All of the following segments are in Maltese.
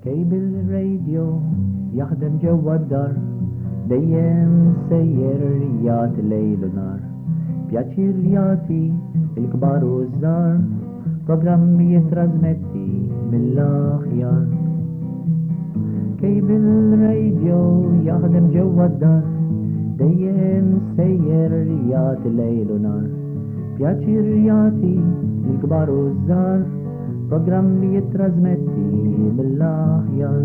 Kejbil radio jaħdem ġewwa d-dar, dejjem sejjer jagħti lejl u nar. Pjaċir jagħti il-kbar u żgħar, programmi jitrasmetti mill-aħjar. Kejbil radio jaħdem ġewwa d-dar, dejjem sejjer jagħti lejl u nar. Pjaċir jagħti il-kbar u żgħar, programmi jitrasmetti mill-aħjar.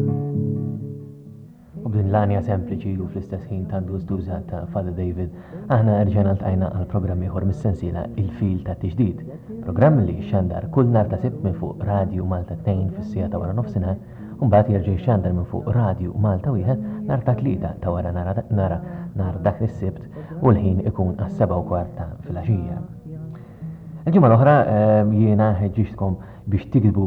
U b'din l-għanja sempliċi u fl-istess ħin tandu żduża ta' Father David, aħna rġajna ltqajna għal programm ieħor mis-sensiela Il-Fil ta' Tiġdid. Programm li xandar kull nhar ta' Sibt minn fuq Radio Malta 2 fis-sija ta' wara nofsinhar, u mbagħad jerġa' xandar minn fuq Radio Malta 1 nhar ta' tlieta ta' wara nhar dak is-Sibt u l-ħin ikun għas-7:15 fil-għaxija. Il-ġimgħa l-oħra jiena ħeġġixtkom biex tikbu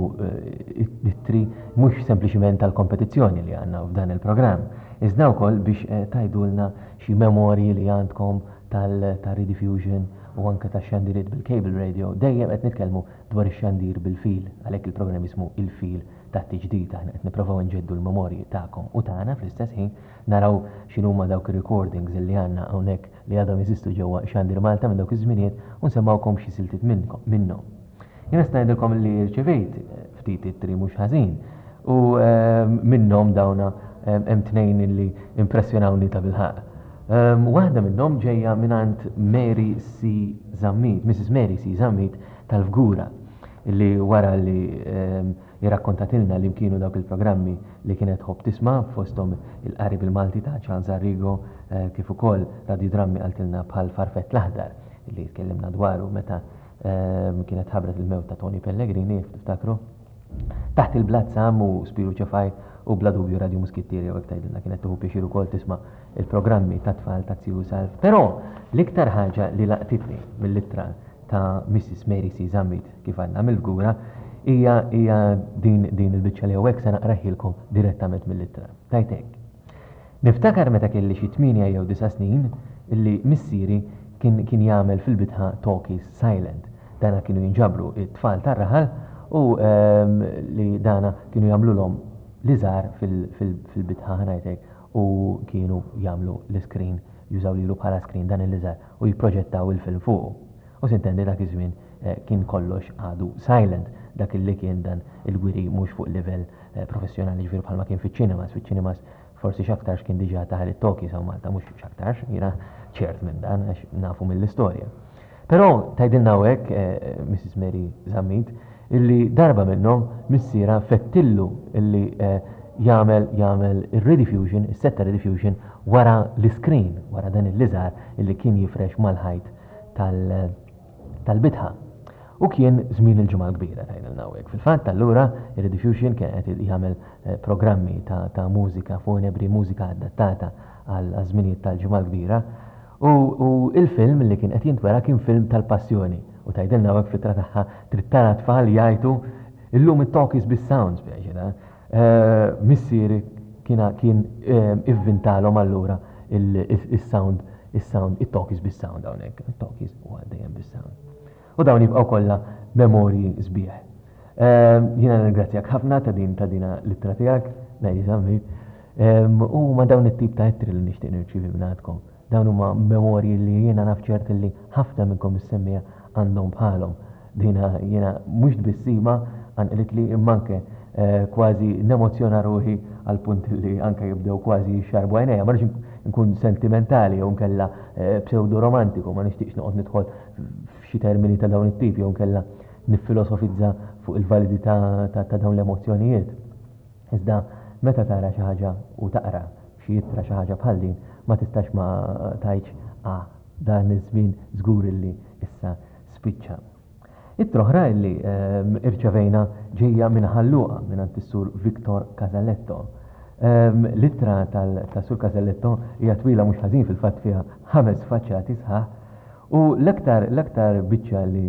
it-tri mhux sempliċiment tal-kompetizzjoni li għandna f'dan il-programm, iżda wkoll biex tgħidulna xi memorji li għandkom tal-rediffusion u anke tax-xandiriet bil-cable radio. Dejjem qed nitkellmu dwar ix-xandir bil-fil, għalhekk il-programm ismu Il-Fil tat-Tiġdid. Aħna qed nippruvaw nġeddu l-memorji tagħkom u tagħna fl-istess ħin naraw x'inhuma dawk ir-recordings li għandna hawnhekk li għadhom jeżistu ġewwa Xandir Malta minn dawk iż-żminijiet u nsemmawkom xi siltiet minnhom. Jien nista' ngħidilkom li rċevejt ftit it-tri mhux ħażin u minnhom dawna hemm tnejn li impressjonawni ta' bilħaq. Waħda minnhom ġejja mingħand Mary C. Zammit, Mrs. Mary C. Zammit tal-Fgura, illi wara li jirrakkontatilna li kienu dawk il-programmi li kienet ħobb tisma' fosthom il-Qarib il-Malti ta' Charles Arrigo kif ukoll radiodrammi qaltilna bħal Farfett l-Aħdar li tkellimna dwaru meta kienet ħabret il-mewt ta' Tony Pellegrini, tiftakru? Taħt il-Blat Sam u Spiru Ċefaj u bla dubju Radio Muskittieri u tgħidilna kienet tuħu pjaċir ukoll tisma' il-programmi ta' tfal ta' Tziju Salf. Però l-iktar ħaġa li laqtitni mill-ittra ta' Mrs. Mary C. Zammit kif għandna mill-Fgura hija din il-biċċa li hawnhekk se naqraħilkom direttament mill-ittra. Tajtek. Niftakar meta kelli xi 8 jew 9 snin illi missieri kien jagħmel fil-bitħa talkies silent. Dana kienu jinġabru it-tfal tar-raħal u li dana kienu jagħmluhom li żgħar fil-bitħa ngħidlek u kienu jagħmlu l-iskrin, jużaw lilu bħala skrin dan il-liżgħar u jipproġettaw il-film fuq. U sintendi dak iż-żmien kien kollox għadu silent, dak illi kien dan il-gwiri mhux fuq livell professjonali ġifier bħalma kien fiċ-ċinemas. Fiċ-ċinemas forsi x'aktarx kien diġà taħal it-talkies hawn Malta mhux x'aktarx, jiena ċert minn dan għax nafu mill-istorja. Però tgħidilna hekk Mrs. Mary Zammit illi darba minnhom missiera fettillu illi jagħmel ir-rediffusion, is-setta rediffusion wara l-iskrin, wara dan il-liżgħar illi kien jifrex mal-ħajt tal-bitħa. U kien żmien il-ġimgħa l-kbira tgħidilna hekk. Fil-fatt allura ir-rediffusion kien qed jagħmel programmi ta' mużika funebri, mużika adattata għal żminijiet tal-ġimgħa l-kbira. U il-film li kien qed jintwera kien film tal-passjoni u tgħidilna hekk fit-tra tagħha trid tara tfal jgħidu illum it-talkies bis-sounds biex. Missieri kien ivvintalhom allura is-sound it-talkies bis-sound hawnhekk, it-talkies u għaddejjem bis-sound. U dawn jibqgħu kollha memorji sbieħ. Jiena nirringrazzjak ħafna ta' dina l-ittra tiegħek, Mary Zammit, u ma dawn it-tip ta' ittri li nixtieq nirċievi b'nadkom. Dawn huma memorji li jiena naf ċert li ħafna minnkom is-semmija għandhom bħalhom. Dina jiena mhux bissima għanqilet li immanke kważi nemozzjona ruħi għal punt li anke jibdew kważi xarbu għajnejja, ma rridx nkun sentimentali jew nkella pseudo-romantiku, ma nixtieqx noqgħod nidħol f'xi termini ta' dawn it-tip jew nkella niffilosofizza fuq il-validità ta' dawn l-emozzjonijiet. Iżda meta tara xi ħaġa u taqra xi jittra xi ħaġa bħal din ma tistax ma tgħidx dan iż-żmien żgur illi issa spiċċa. It-troħra illi irċevejna ġejja minn ħalluqa minn is-sur Victor Casaletto. L-ittra tas-sur Casaletto hija twila mhux ħażin fil-fatt fiha 5 faċċati sħaħ u l-aktar biċċa li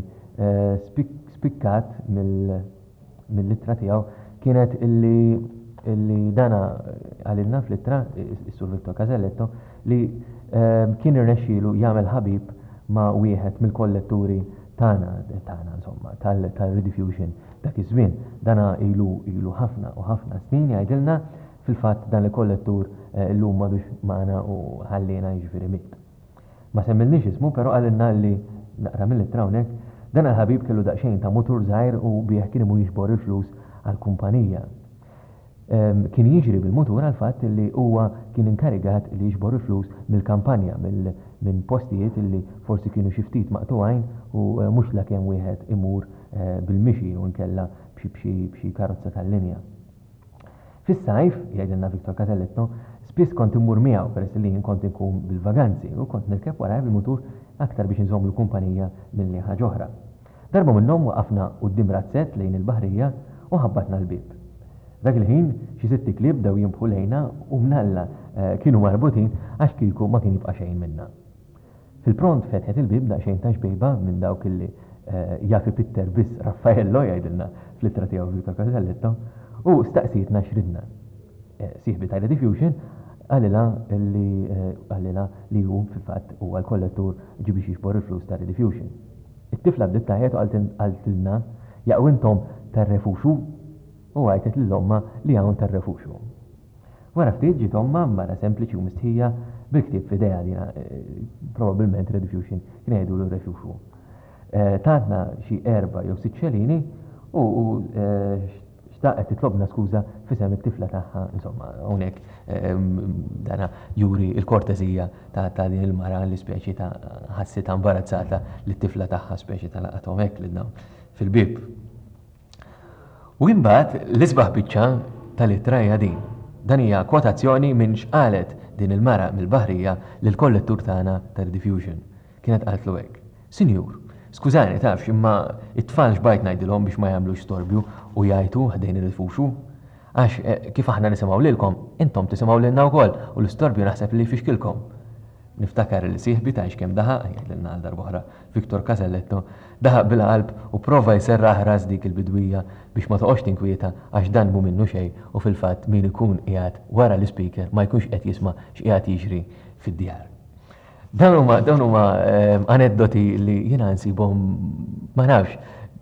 spikkat mill-ittra tiegħu kienet illi dana għalilna fl-ittra is-sur Victor Casaletto li kien irnexxielu jagħmel ħabib ma' wieħed mill-kolletturi insomma tal-Rediffusion dak iż-żmien. Dana ilu ħafna u ħafna snin jgħidilna fil-fatt dan il-kollettur llum madux magħna u ħallina jiġifieri miet. Ma semmilniex ismu, però għalilna li naqra mill-ittra hawnhekk dan il-ħabib kellu daqsxejn ta' mutur żgħir u bih kien imur jiġbor il-flus għall-kumpanija. Kien jiġri bil-mutur għal fatt li huwa kien inkarigat li jiġbor il-flus mill-kampanja minn postijiet li forsi kienu xi ftit maqtugħajn u mhux la kemm wieħed imur bil-mixi u nkella b'xi karozza tal-linja. Fis-sajf, jgħidilna Victor Caselletto, spiss kont immur miegħu peress li jien kont inkun bil-vaganzi u kont nirkeb warajh bil-mutur aktar biex inżomm l-kumpanija milli ħaġa oħra. Darba minnhom waqafna quddiem razzett lejn il-baħrija u ħabbatna l-bib. Dak il-ħin xi sitti klieb bdew jimbħu lejna u mnalla kienu marbutin għax kieku ma kien jibqa' xejn minna. Fil-pront fetħet il-bib daqsxejn ta' xbejba minn dawk illi jafi Pitter biss Raffaello jgħidilna fl-ittra tiegħu Victor Caselletto u staqsitna x'ridna. Sieħbi ta' Rediffusion għalila li hu fil-fatt huwa l-kollettur ġi biex jiġbor il-flus ta' Rediffusion. It-tifla bdiet taħjet u qaltilna jaqgħu intom tarrefuxu u għajtet l-omma li hawn tarrefuxu. Wara ftit ġiet omma mara sempliċi u mistħija bil-ktieb f'idejha dina probabbilment Rediffusion kien jgħidulu refuxu. Tatna xi 4 jew 6 xelini u xtaqet titlobna skuża fisem it-tifla tagħha, insomma, hawnhekk dana juri l-kortezija ta' din il-mara li speċi ta' ħassita imbarazzata li t-tifla tagħha speċi ta' laqathom hekk lil dawn fil-bib. U imbagħad l-isbaħ biċċa tal-ittrajja din. Dan hija kwotazzjoni minn x'qalet din il-mara mill-baħrija lill-kollettur tagħna ta' Rediffusion. Kienet qaltlu hekk: Sinjur, skużani tafx imma it-tfal xbajt ngħidilhom biex ma jagħmlux storbju u jgħidu ħdejn irrifuxu. Għax kif aħna nisimgħu lilkom, intom tisimgħu lilna wkoll u l-istorbju naħseb li jfixkilkom. Niftakar li sieħbi ta' kemm daħaq, jgħidilna għal darb'oħra Victor Caselletto, daħaq bil-qalb u prova jserraħ ras dik il-bidwija biex ma toqgħodx tinkwieta għax dan mu minnu xejn u fil-fatt min ikun qiegħed wara l-ispeaker ma jkunx qed jisma' x'qiegħed jiġri fid-djar. Dawn huma aneddoti li jiena nsibhom ma nafx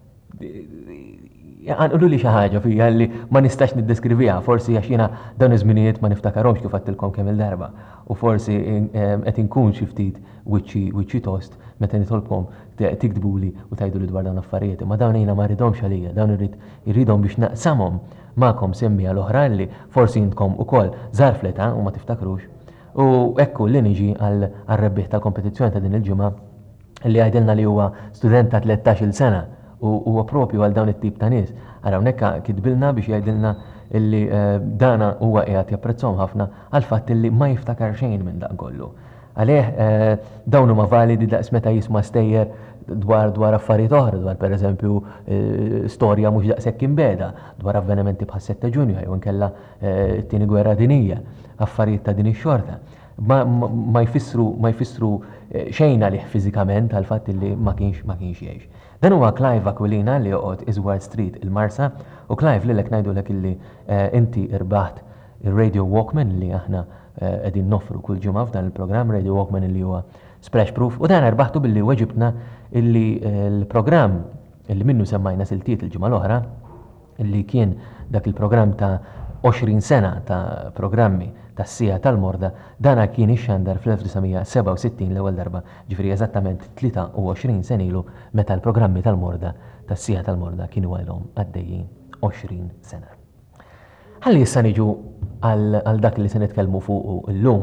għanqulu li xi ħaġa fija li ma nistax niddeskriviha, forsi għax jiena dawn iż-żminijiet ma niftakarhomx kif għattilkom kemm il-darba u forsi qed inkun xi ftit wiċċi tost meta nitolbkom tiktbuli u tgħiduli dwar dawn affarijiet, ma dawn jiena ma rridhomx għalija, dawn irridhom biex naqsamhom magħkom semmija l-oħra li forsi intkom ukoll żgħar fl-età u ma tiftakrux. U ekku li niġi għal-rebbieħ tal-kompetizzjoni ta' din il-ġimgħa li għajdilna li huwa student ta' 13-il sena u propju għal dawn it-tip ta' nies. Ara hawnhekk kitbilna biex jgħidilna illi dana huwa qiegħed japprezzahom ħafna għal fatt illi ma jiftakar xejn minn dan kollu. Għalih dawn huma validi daqs meta jisma' stejjer dwar affarijiet oħra, dwar pereżempju storja mhux daqshekk imbeda, dwar avvenimenti bħal 7 Ġunju jew inkella t-tieni gwerra dinjija, affarijiet ta' din ix-xorta. Ma jfissru xejn għalih fiżikament għal fatt illi ma kienx jgħix. Dan huwa Clive Aquilina li joqgħod Isward Street il-Marsa u Clive lilek ngħidulek illi inti irbaħt ir-Radio Walkman li aħna qegħdin noffru kull ġimgħa f'dan il-programm Radio Walkman li huwa splash proof u dan irbaħtu billi weġibna illi l-programm illi minnu semmajna siltiet il-ġimgħa l-oħra illi kien dak il-programm ta' 20 sena ta' programmi tas-sija tal-morda, dana kien ixxandar fl-1967 l-ewwel darba, ġifieri eżattament 23 sen ilu meta l-programmi tal-morda tas-sija tal-morda kienu għalhom għaddejjin 20 sena. Ħalli issa niġu għal dak li se nitkellmu fuq illum.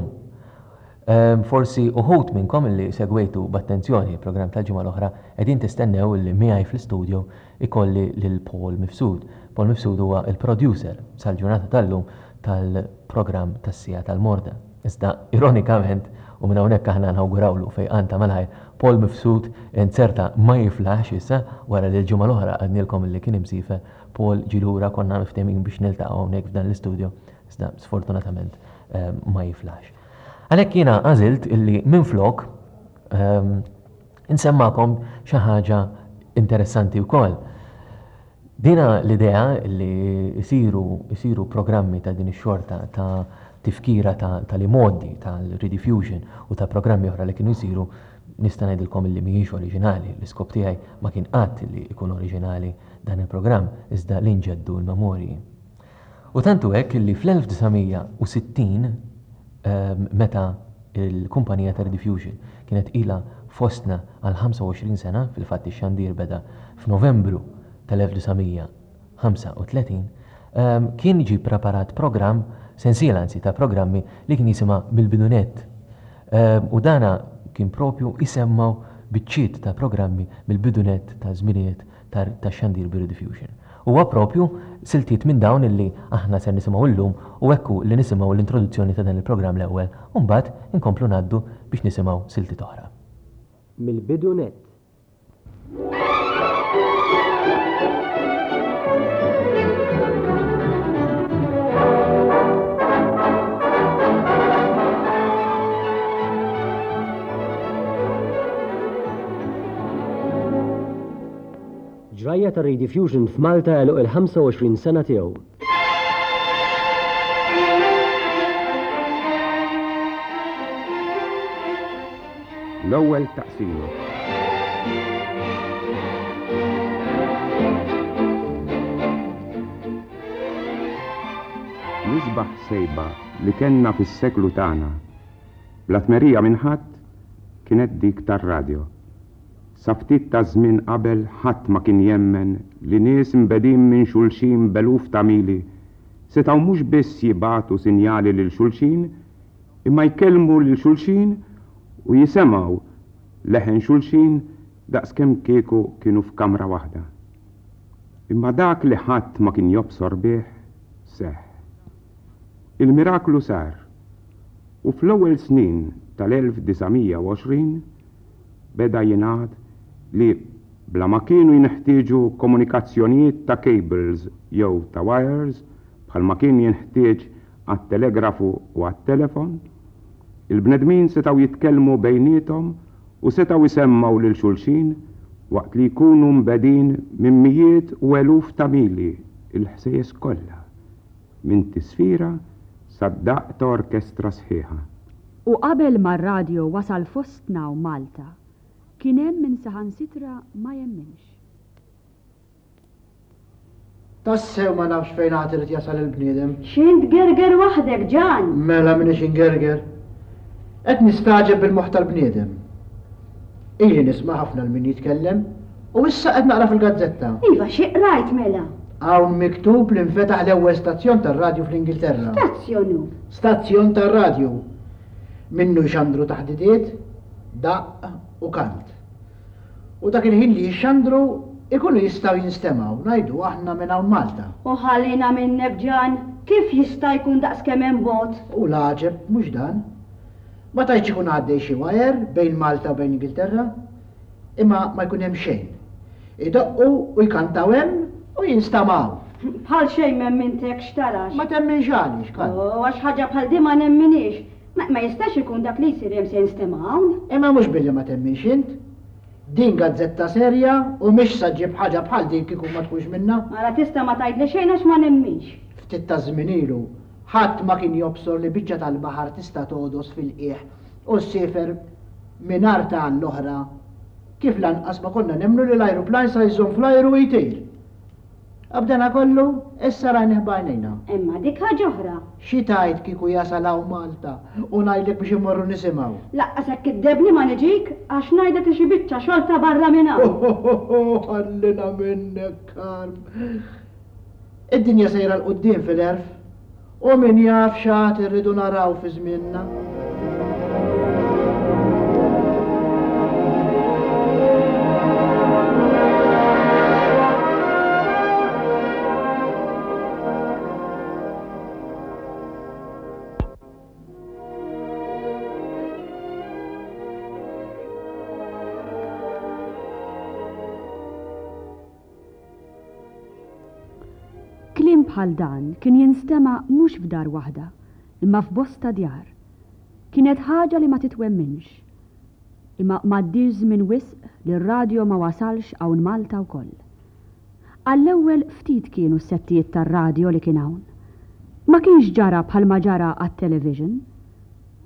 Forsi uħut minnkom li segwejtu b'attenzjoni il-programm tal-ġimgħa l-oħra qegħdin tistennew li miegħi fl-istudio ikolli lil Paul Mifsud. Paul Mifsud huwa il-producer sal-ġurnata tal-lum tal-programm tas-sija tal-morda. Iżda ironikament u minn hawnhekk aħna nawgurawlu fejqan ta' malħaj Paul Mifsud inserta ma jiflaħx issa wara li l-ġimgħa l-oħra għadnilkom li kien imsifer Paul ġilura konna miftehmin biex niltaqgħu hawnhekk f'dan l-istudio. Iżda sfortunatament ma jiflaħx. Għalhekk jiena għażilt illi minflok insemmakom xi ħaġa interessanti wkoll. Dina l-idea li jisiru programmi ta' din ix-xorta ta' tifkira tal-imoddi tal-Rediffusion u ta' programmi oħra li kienu jisiru nista' ngħidilkom li mhijiex oriġinali, l-iskop tiegħi ma kien qatt li jkun oriġinali dan il-programm iżda li nġeddu l-memorji. U tantu hekk li fl-1960 meta il-kumpanija ta' Rediffusion kienet ilha fostna għal 25 sena, fil-fatt ix-xandir beda f'Novembru tal-1935, kien ġi preparat programm sensiela anzi ta' programmi li kien jisimha Bil-Bidunet. U dana kien propju isemmaw biċċiet ta' programmi bil-bidunet ta' żminijiet ta' xandir bir-Rediffusion. Huwa propju siltiet minn dawn illi aħna ser nisimgħu llum u hekku li nisimgħu l-introduzzjoni ta' dan il-programm l-ewwel u mbagħad inkomplu ngħaddu biex nisimgħu siltiet oħra. Mill-bidunet. ġrajja ta' Rediffusion f'Malta għaluq il-25 sena tiegħu. L-ewwel taqsim. Nisbaħ sejba li kenna fis-seklu tagħna bla tmerija minn ħadd kienet dik tar-radju. Sa ftit ta' żmien qabel ħadd ma kien jemmen li nies imbedin minn xulxin beluf ta' mili setgħu mhux biss jibagħtu sinjali lil xulxin imma jkellmu lil xulxin u jisemgħu leħen xulxin daqskemm kieku kienu f'kamra waħda. Imma dak li ħadd ma kien jobsor bih seħħ. Il-miraklu sar u fl-ewwel snin tal-1920 beda jingħad li bla ma kienu jinħtieġu komunikazzjonijiet ta' cables jew ta' wires bħalma kien jinħtieġ għat-telegrafu u għat-telefon, il-bnedmin setgħu jitkellmu bejniethom u setgħu jisemmaw lil xulxin waqt li jkunu mbedin minn mijiet u eluf ta' mili il-ħsejjes kollha minn tisfira sad-daqq ta' orkestra sħiħa. U qabel mar-radju wasal fostna u Malta, kien hemm min saħansitra ma jemminx. Tassew ma nafx fejn għatiret jasal il-bniedem. Xint gerger waħdek, Ġan? Mela minix ingerger. Qed nistaġeb bil-moħħ tal-bniedem. Ili nisma' ħafna l-min jitkellem u issa qed naqra fil-gazzetta. Iva, xi qrajt mela? Hawn miktub li nfetaħ l-ewwel stazzjon tar-radju fl-Ingilterra. Stazzjonu? Stazzjon tar-radju. Minnu jxandru taħdidiet, daqq u kant. U dak il-ħin li jxandru ikunu jistgħu jinstemaw, ngħidu aħna minn hawn Malta. U ħallina minnek, Ġan, kif jista' jkun daqskemm hemm vot? U l-għaġeb mhux dan. Ma tajtx ikun għaddej xi wajer bejn Malta u bejn Ingilterra, imma ma jkun hemm xejn. Idoqqu u jkantaw hemm u jinstamaw. Bħal xejn memmintek xtarax. Ma temminx għaliex kan. Għax ħaġa bħal di ma nemminix. Ma jistax ikun dak li jsir hemm se jinstemaw. Imma mhux billi ma temminx int. Din gazzetta serja u mhix saġġib ħaġa bħal din kieku ma tkunx minna. Mara tista' ma tgħidli xejn għax ma nemmix. Ftit ta' żmien ilu ħadd ma kien jobsor li biċċa tal-baħar tista' todos fil-qiegħ u ssifer mingħajr ta' l-oħra. Kif lanqas ma konna nemmnu li l-ajruplan sa jżomm fl-ajru u jtejr. Abdana kollu, issa rajnih bajnejna. Imma dik ħaġa oħra. Xi tgħid kieku jasalaw Malta u ngħidlek biex imorru nisimgħu. Laqqas hekk iddebni ma niġik għax ngħidlek li xi biċċa xogħol ta' barra minn hawn. Ħallina minnek karm. Id-dinja sejra l-qudiem fil-erf u min jaf x'għad irridu naraw fi żmienna. Klim bħal dan kien jinstema' mhux f'dar waħda, imma f'bosta djar. Kienet ħaġa li ma titwemminx. Imma m'għaddiex żmien wisq li r-radju ma wasalx hawn Malta wkoll. Għall-ewwel ftit kienu s-settijiet tar-radju li kien hawn. Ma kienx ġara bħalma ġara għat-television.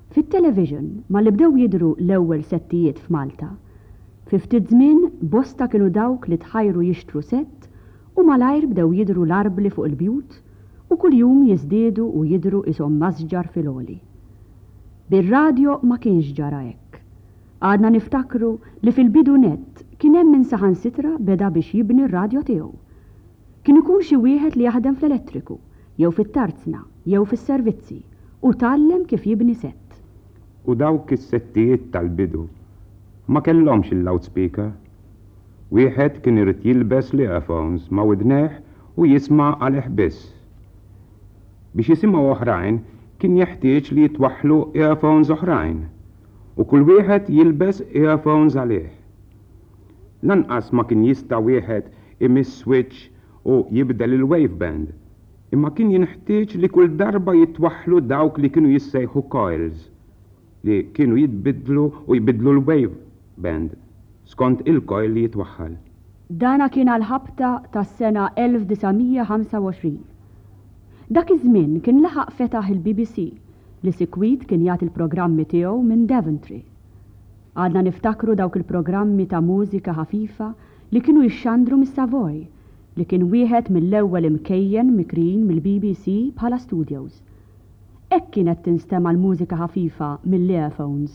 Fit-television ma li bdew jidru l-ewwel settijiet f'Malta. Fi ftit żmien bosta kienu dawk li tħajru jixtru sett u malajr bdew jidru l-arbli fuq il-bjut u kuljum jiżdiedu u jidru ishom masġar fil-oli. Bir-radjo ma kienx ġara hekk. Għadna niftakru li fil-bidu nett kien hemm min saħansitra beda biex jibni r-radjo tiegħu. Kien ikun xi wieħed li jaħdem fl-elettriku, jew fit-tarzna, jew fis-servizzi u tallem kif jibni sett. U dawk is-settijiet tal-bidu ma kellhomx il-loudspeaker. Wieħed kien irid jilbes l-earphones ma' widneħ u jisma' għalih biss. Biex jisimgħu oħrajn kien jeħtieġ li jitwaħħlu earphones oħrajn u kull wieħed jilbes earphones għalih. Lanqas ma kien jista' wieħed imiss switch u jibdel il-waveband, imma kien jinħtieġ li kull darba jitwaħħlu dawk li kienu jissejħu coils li kienu jitbidlu u jbidlu l-waveband skont il-coil li jitwaħħal. Dana kien għal-ħabta tas-sena 1925. Dak iż-żmien kien laħaq fetaħ il-BBC li Sikwit kien jagħti il-programmi tiegħu minn Daventry. Għadna niftakru dawk il-programmi ta' mużika ħafifa li kienu jixxandru mis-Savoy li kien wieħed mill-ewwel imkejjen mikrin mill-BBC bħala studios. Hekk kienet tinstema' l-mużika ħafifa mill-earphones.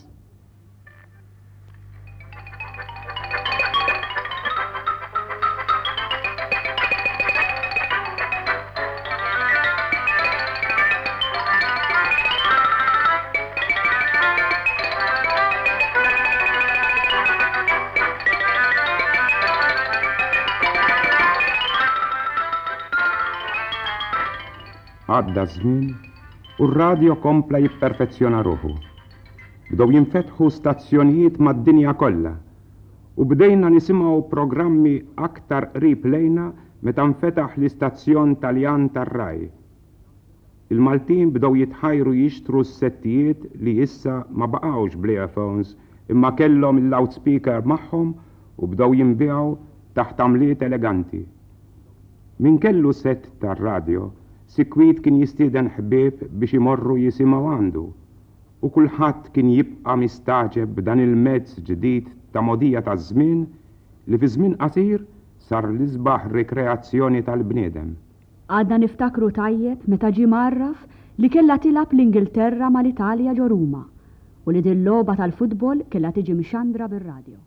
Għadda żmien u r-radjo kompla jipperfezzjona ruħu. Bdew jinfetħu stazzjonijiet mad-dinja kollha u bdejna nisimgħu programmi aktar qrib lejna meta nfetaħ l-istazzjon Taljan tar-Rai. Il-Maltin bdew jitħajru jixtru s-settijiet li issa ma baqgħux bl-earphones imma kellhom il-loudspeaker magħhom u bdew jinbiegħu taħt għamliet eleganti. Min kellu sett tar-radjo Sikwit kien jistieden ħbieb biex imorru jisimgħu għandu u kulħadd kien jibqa' mistaġeb b'dan il-mezz ġdid ta' modija taż-żmien li fi żmien qasir sar l-isbaħ rekreazzjoni tal-bniedem. Għadna niftakru tajjeb meta ġie marraf li kellha tilab l-Ingilterra mal-Italja ġo Ruma u li din logħba tal-futbol kellha tiġi mxandra bir-radju.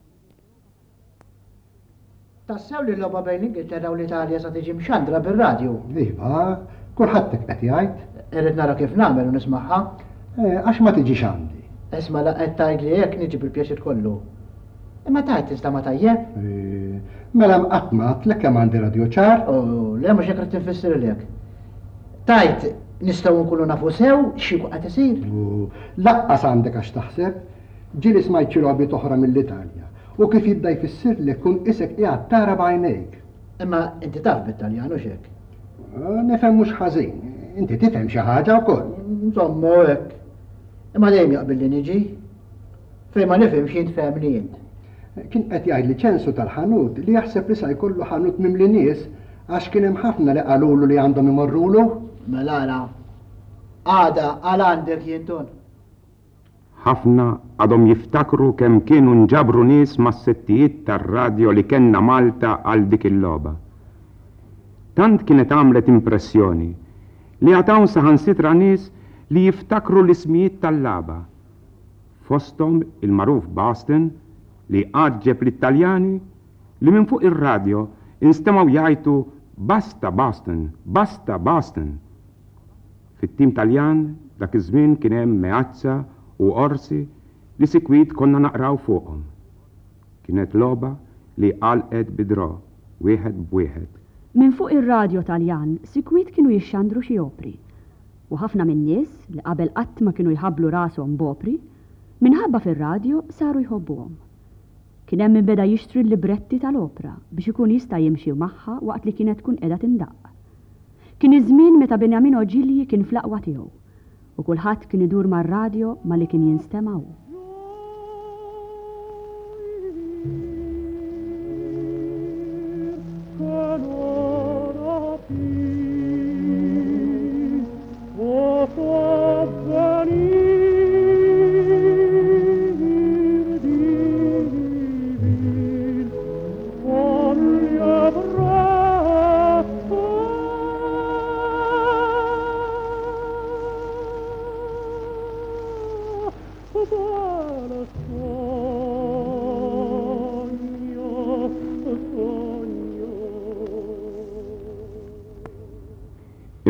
Tassew li l-logħba bejn l-Ingilterra u l-Italja sa tiġi mxandra bir-radju. Iva, kulħadd qed jgħid. Irrid nara kif nagħmel u nismagħha. Għax ma tiġix għandi. Isma' la qed tgħid li hekk niġi bil-pjaċir kollu. Imma tajt tista' ma tajjeb? Mela mqattmat lek kemm għandi radju ċar. Le mhux hekk qed tinfissirlek. Tajt nistgħu nkunu nafu sew xi qed isir. Laqqas għandek għax taħseb, ġieli smajt xi logħbiet oħra mill-Italja u kif jibda jfisser li kun isek qiegħed tara b'għajnejk. Imma inti taf bit-Taljan u x'hekk. Nifhem mhux ħażin, inti tifhem xi ħaġa wkoll. Insomma hekk. Imma dejjem jaqbel li niġi. Fejn ma nifhimx jint fehmni int. Kien qed jgħid li ċensu tal-ħanut li jaħseb li sa jkollu ħanut mimli nies għax kien hemm ħafna li qalulu li għandhom imorrulu. Mela ara. Għada għal għandek jinton. Ħafna għadhom jiftakru kemm kienu nġabru nies mas-settijiet tar-radjo li kellna Malta għal dik il-logħba. Tant kienet għamlet impressjoni li għataw saħansitra nies li jiftakru l-ismijiet tal-lagħba. Fosthom il-magħruf Boston li għaġġeb l-Italjani li minn fuq ir-radjo instemaw jgħidu basta Boston, basta Boston. Fit-tim Taljan dak iż-żmien kien hemm Meazza u Orsi li Sikwit konna naqraw fuqhom. Kienet logħba li għalqet bidro, wieħed b'wieħed. Minn fuq ir-radjo Taljan, Sikwit kienu jixxandru xi opri. U ħafna min-nies li qabel qatt ma kienu jħabblu rashom b'opri, minħabba fir-radjo saru jħobbuhom. Kien hemm min beda jixtri l-libretti tal-opra biex ikun jista' jimxi magħha waqt li kienet tkun qiegħda tindaq. Kien iż-żmien meta Benjamin Oġilji kien fl-aqwa tiegħu u kulħadd kien idur mar-radjo ma li kien jinstemaw.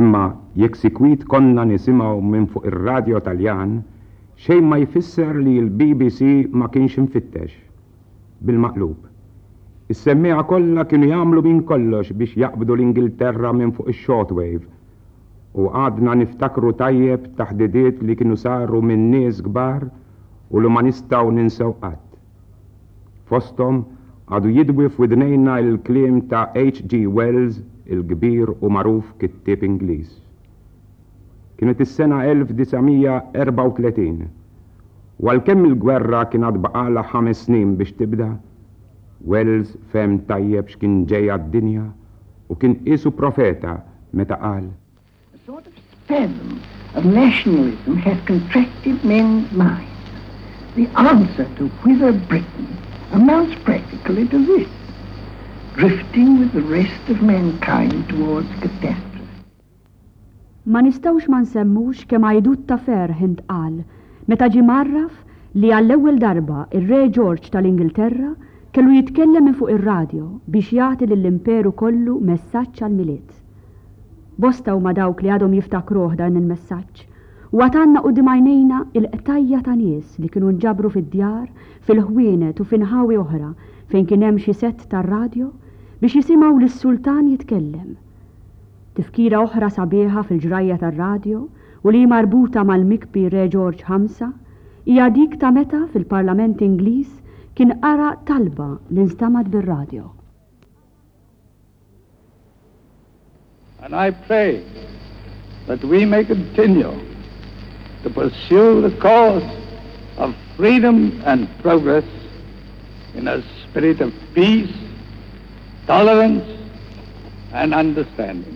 Imma jekk sikwit konna nisimgħu minn fuq ir-radju Taljan, xejn ma jfisser li l-BBC ma kienx infittex. Bil-maqlub. Is-semmieqa kollha kienu jagħmlu minn kollox biex jaqbdu l-Ingilterra minn fuq ix-shortwave. U għadna niftakru tajjeb taħdidiet li kienu saru minn nies kbar u li ma nistgħu ninsew qatt. Fosthom għadu jidwif widnejna il-kliem ta' H.G. Wells, il-kbir u magħruf kittieb Ingliż. Kienet is-sena 1934. U għalkemm il-gwerra kienet baqala 5 snin biex tibda, Wells fehm tajjeb x'kien ġejja d-dinja u kien qisu profeta meta qal: A sort of spasm of nationalism has contracted men's minds. The answer to whither Britain amounts practically to this: drifting with the rest of mankind towards catastrophe. Ma nistawx ma nsemmux kemm għajdut ta' Ferħ intqal meta ġie marraf li għall-ewwel darba ir-Re George tal-Ingilterra kellu jitkellem minn fuq ir-radju biex jagħti lill-imperu kollu messaġġ għall-miliet. Bosta huma dawk li għadhom jiftakruh dan il-messaġġ u għatanna quddiem għajnejna il-qtajja ta' nies li kienu nġabru fid-djar, fil-ħwienet u finħawi oħra fejn kien hemm xi sett tar-radju biex jisimgħu lis-sultan jitkellem. Tifkira oħra sabiħa fil-ġrajja tar-radju u li marbuta mal-mikbi Re George V hija dik ta' meta fil-Parlament Ingliż kien qara talba li nstamad bir-radju. And I pray that we may continue to pursue the cause of freedom and progress in a spirit of peace, tolerance, and understanding.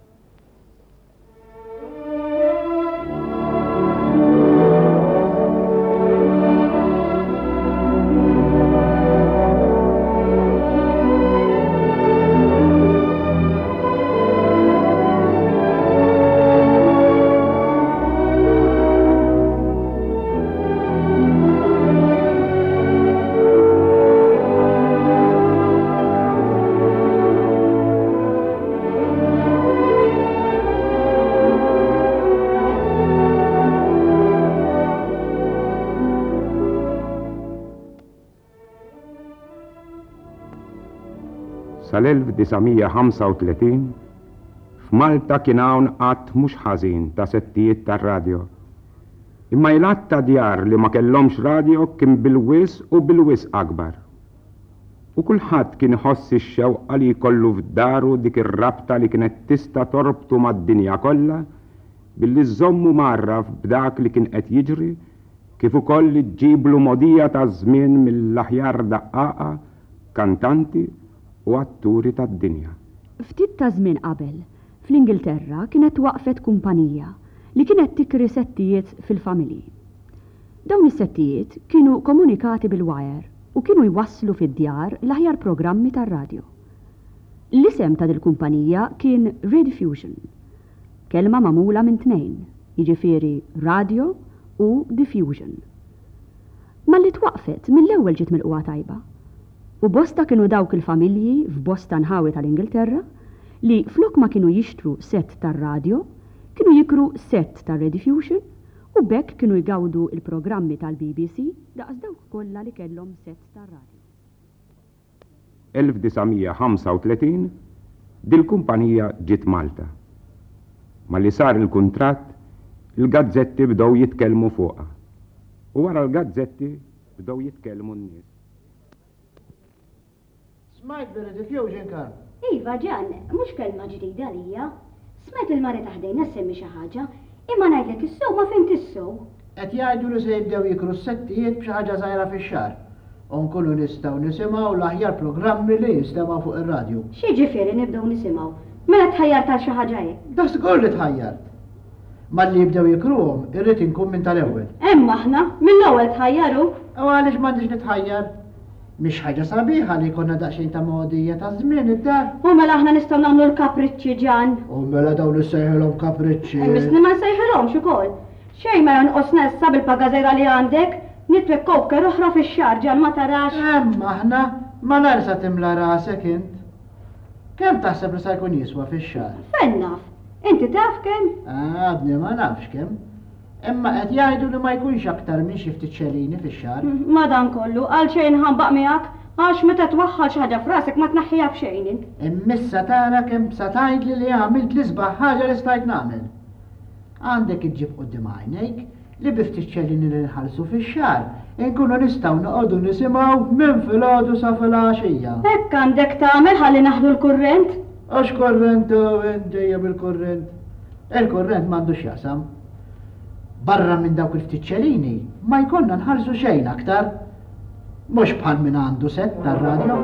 Sal-1935 f'Malta kien hawn qatt mhux ħażin ta' settijiet tar-radju. Imma jlat ta' djar li ma kellhomx radju kien bil-wis u bil-wis akbar. U kulħadd kien iħoss ix-xewqa li jkollu f'daru dik ir-rabta li kienet tista' torbtu mad-dinja kollha billi żommu marraf b'dak li kien qed jiġri kif ukoll li ġġiblu modija ta' żmien mill-aħjar daqqaqa, kantanti u atturi tad-dinja. Ftit ta' żmien qabel, fl-Ingilterra kienet waqfet kumpanija li kienet tikri settijiet fil-familji. Dawn is-settijiet kienu komunikati bil-wire u kienu jwasslu fid-djar l-aħjar programmi tar-radju. L-isem ta' dil-kumpanija kien Rediffusion, kelma magħmula minn tnejn, jiġifieri radio u diffusion. Ma li twaqfet mill-ewwel ġiet milquha tajba. U bosta kienu dawk il-familji f'bosta nħawi tal-Ingilterra li flok ma kienu jixtru set tar-radju, kienu jikru set tar-Rediffusion u bekk kienu jgawdu il-programmi tal-BBC daqs dawk kollha li kellhom set tar-radju. 1935 dil-kumpanija ġiet Malta. Ma li sar il-kuntratt, il-gazzetti bdew jitkellmu fuqha. U wara l-gazzetti bdew jitkellmu n-nies. Smajt bir-Rediffusion Karl. Iva ġan, mhux kelma ġdida lija. Smajt il-mari taħdejna semmi xi ħaġa, imma ngħidlek is-sew ma fimt is-sew. Qed jgħidu li se jibdew jikru s-settijiet b'xi ħaġa żgħira fix-xahar. U nkunu nistgħu nisimgħu l-aħjar programmi li jinstemaw fuq ir-radju. Xi ġifieri nibdew nisimgħu? Mela tħajjar tal xi ħaġa hekk? Da żgur li tħajjart. Ma li jibdew jikruhom irrid inkun minn tal-ewwel. Hemm aħna, mill-ewwel tħajjaru. U għaliex m'għandix nitħajjar? Mhix ħaġa sabiħa li jkollna daqsxejn ta' modija ta' żmien id-dar. U mela aħna nistgħu nagħmlu l-kapriċċi ġan. U mela dawn li sejħilhom kapriċċi. Misni ma nsejħilhomx ukoll. Xejn mela nqos nessa bil-paga żgħira li għandek, nitwek kowker oħra fix-xahar ġan ma tarax. Hemm aħna ma narsa timla rasek int. Kemm taħseb li se jkun jiswa fix-xahar? Fejn naf? Inti taf kemm? Għadni ma nafx kemm. Imma qed jgħidu li ma jkunx aktar minn xi ftit ċelini fix-xahar. Madan kollu, għal xejn ħanbaq miegħek, għax meta twaħħal xi ħaġa f'rasek ma tnaħħiha b'xejn. Immissa tara kemm sa tgħidli li għamilt l-isbaħ ħaġa li stajt nagħmel. Għandek iġġib quddiem għajnejk li biftit ċellini li nħallsu fix-xahar, inkunu nistgħu noqogħdu nisimgħu minn filgħodu sa filgħaxija. Hekk għandek tagħmel ħalli naħdu l-kurrent? Għax kurrent ġejja bil-kurrent. Il-kurrent m'għandux jasam. Barra minn dawk il-ftit ċellini ma jkollna nħallsu xejn aktar. Mhux bħal min għandu set tar-radju.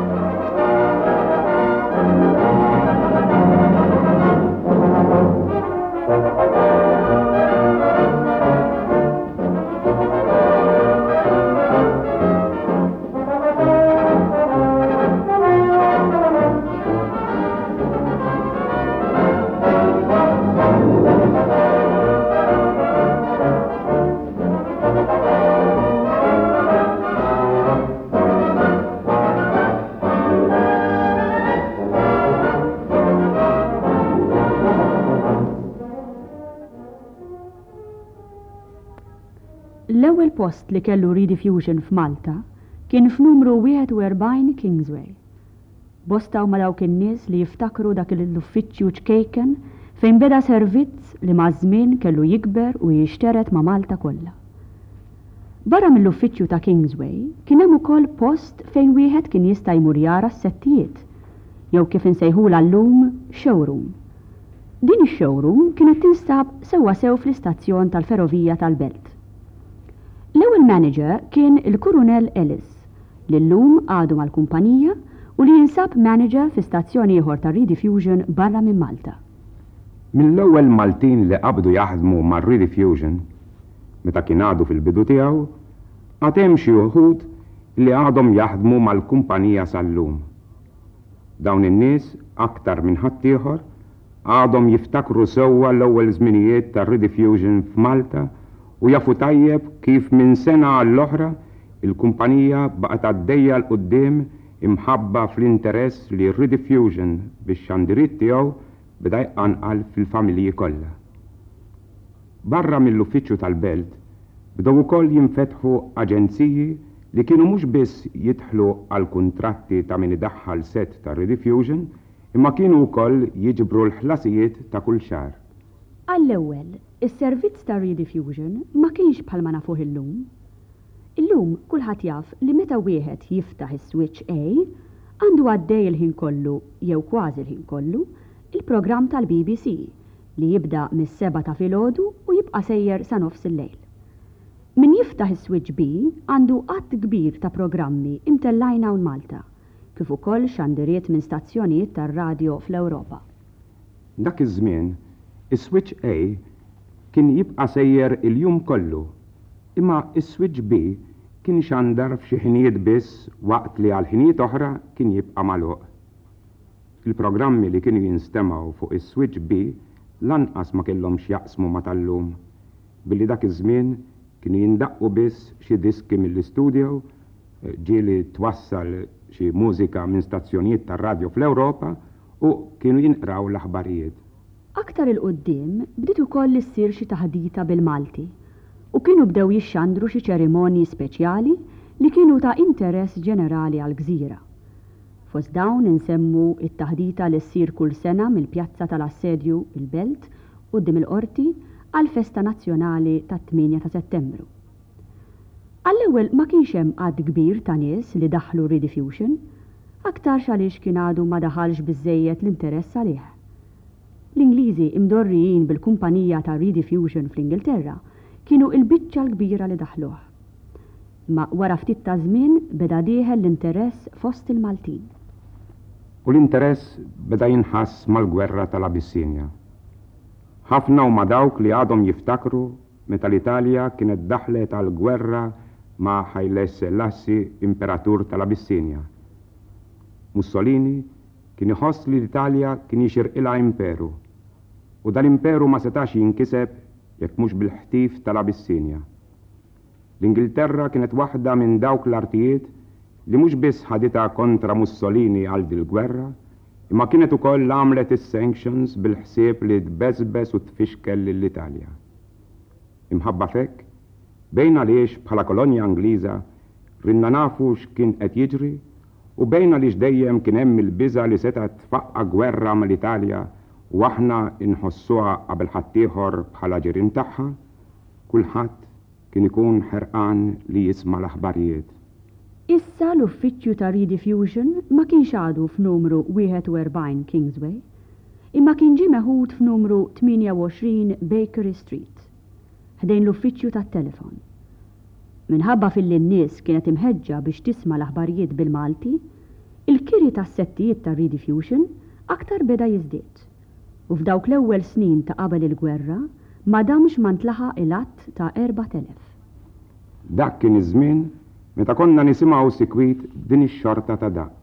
L-ewwel post li kellu rediffusion f'Malta kien f'numru 41 Kingsway. Bostaw ma dawk in-nies li jiftakru dak l-uffiċċju ċkejken fejn beda servizz li ma' żmien kellu jikber u jixteret ma' Malta kollha. Barra mill-uffiċċju ta' Kingsway kien hemm ukoll post fejn wieħed kien jista' jmur jara s-settijiet, jew kif insejħula llum showroom. Din ix-showroom kienet tinstab sewwa sew fl-istazzjon tal-Ferrovija tal-Belt. L-ewwel manager kien il-Kurunell Ellis, li llum għadu mal-kumpanija u li jinsab manager fi stazzjoni ieħor ta' rediffusion barra minn Malta. Mill-ewwel Maltin li qabdu jaħdmu mar-rediffusion, meta kien għadu fil-bidu tiegħu, għad hemm xi wħud li għadhom jaħdmu mal-kumpanija sal-lum. Dawn in-nies aktar minn ħadd ieħor għadhom jiftakru sewwa l-ewwel żminijiet tar-rediffusion f'Malta u jafu tajjeb kif minn sena għall-oħra il-kumpanija baqgħet għaddejja l quddiem imħabba fl-interess li r-rediffusion bix-xandiriet tiegħu beda jqanqal fil-familji kollha. Barra mill-uffiċċju tal-Belt bdew ukoll jinfetħu aġenziji li kienu mhux biss jidħlu għal kuntratti ta' min idaħħal set ta' rediffusion, imma kienu wkoll jiġbru l-ħlasijiet ta' kull xahar. Għall-ewwel, is-servizz ta' rediffusion ma kienx bħalma nafuh illum. Illum kulħadd jaf li meta wieħed jiftaħ is-switch A għandu għaddej il-ħin kollu jew kważi il-ħin kollu il-programm tal-BBC li jibda mis-7 ta' filgħodu u jibqa' sejjer sa nofs il-lejl. Min jiftaħ is-switch B għandu qatt kbir ta' programmi imtellajna hawn Malta, kif ukoll xandiriet minn stazzjonijiet tar-radju fl-Ewropa. Dak iż-żmien, is-switch A kien jibqa' sejjer il-jum kollu, imma is-switch B kien xandar f'xi ħinijiet biss waqt li għal ħinijiet oħra kien jibqa' magħluq. Il-programmi li kienu jinstemaw fuq is-switch B lanqas ma kellhomx jaqsmu ma tal-lum, billi dak iż-żmien kienu jindaqqu biss xi diski mill-istudio, ġieli twassal xi mużika minn stazzjonijiet tar-radju fl-Ewropa u kienu jinqraw l-aħbarijiet. Aktar il-qoddim bdiet ukoll issir xi taħdita bil-Malti u kienu bdew jixxandru xi ċerimonji speċjali li kienu ta' interess ġenerali għall-Gżira. Fost dawn insemmu it-taħdita li ssir kull sena mill-pjazza tal-assedju il-Belt quddiem il-qorti għall-Festa Nazzjonali tat-8 ta' Settembru. Għall-ewwel ma kienx hemm għadd kbir ta' nies li daħlu rediffusion, aktar x'għaliex kien għadu ma daħalx biżżejjed l-interess għalih. L-Ingliżi imdorrijin bil-kumpanija ta' rediffusion fl-Ingilterra kienu il-biċċa l-kbira li daħluh. Ma wara ftit ta' żmien beda dieħel l-interess fost il-Maltin. U l-interess beda jinħass mal-gwerra tal-Abissinja. Ħafna huma dawk li għadhom jiftakru meta l-Italja kienet daħlet għal gwerra ma' Haile Selassie, imperatur tal-Abissinja. Mussolini kien iħoss li l-Italja kien jixirqilha imperu, u dal-imperu ma setax jinkiseb jekk mhux bil-ħtif tal-Abissinja. L-Ingilterra kienet waħda minn dawk l-artijiet li mhux biss ħaditha kontra Mussolini għal dil-gwerra, imma kienet ukoll għamlet is-sanctions bil-ħsieb li tbeżbeż u tfixkel lill-Italja. Imħabba fekk, bejn għaliex bħala kolonja Ingliża rinna nafu x'kien qed jiġri u bejn għaliex dejjem kien hemm il-biża li seta tfaqqa gwerra mal-Italja u aħna inħossuha qabel ħaddieħor bħala ġirien tagħha, kulħadd kien ikun ħerqan li jisma' l-aħbarijiet. Issa l-uffiċċju ta' Rediffusion ma kienx għadu f'numru 41 Kingsway, imma kien ġie meħud f'numru 28 Bakery Street, ħdejn l-uffiċċju tat-telefon. Minħabba fil-nies kienet imħeġġa biex tisma' l-aħbarijiet bil-Malti, il-kiri tas-settijiet ta' Rediffusion aktar beda jiżdied. U f'dawk l-ewwel snin ta' qabel il-gwerra ma damx ma ntlaħaq il-att ta' 4,000. Dak kien iż-żmien meta konna nisimgħu sikwit din ix-xorta ta' daq.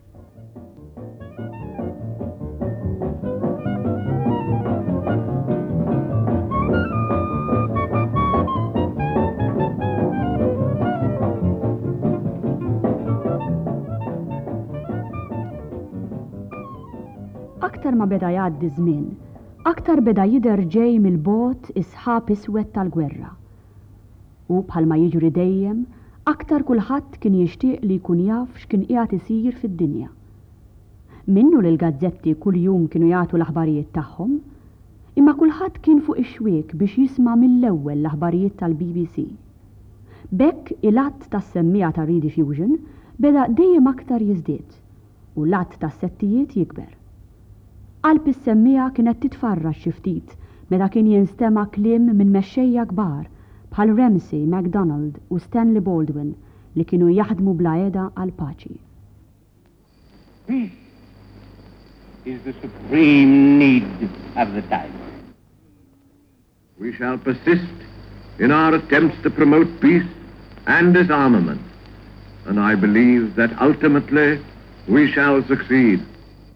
Aktar ma beda jgħaddi żmien, aktar beda jidher ġej mill-bogħod isħab iswed tal-gwerra. U bħalma jiġri dejjem, aktar kulħadd kien jixtieq li jkun jaf x'kien qiegħed isir fid-dinja. Minnu li l-gazzetti kuljum kienu jagħtu l-aħbarijiet tagħhom, imma kulħadd kien fuq ix-xwiek biex jisma' mill-ewwel l-aħbarijiet tal-BBC. Bekk il-att tas-semmija ta' Rediffusion beda dejjem aktar jiżdied u l-att tas-settijiet jikber. Qalb is-semmija kienet titfarrax xi ftit meta kien jinstema' kliem minn mexxejja kbar bħal Ramsay MacDonald u Stanley Baldwin li kienu jaħdmu bla għeda għal paċi. Peace is the supreme need of the time. We shall persist in our attempts to promote peace and disarmament, and I believe that ultimately we shall succeed.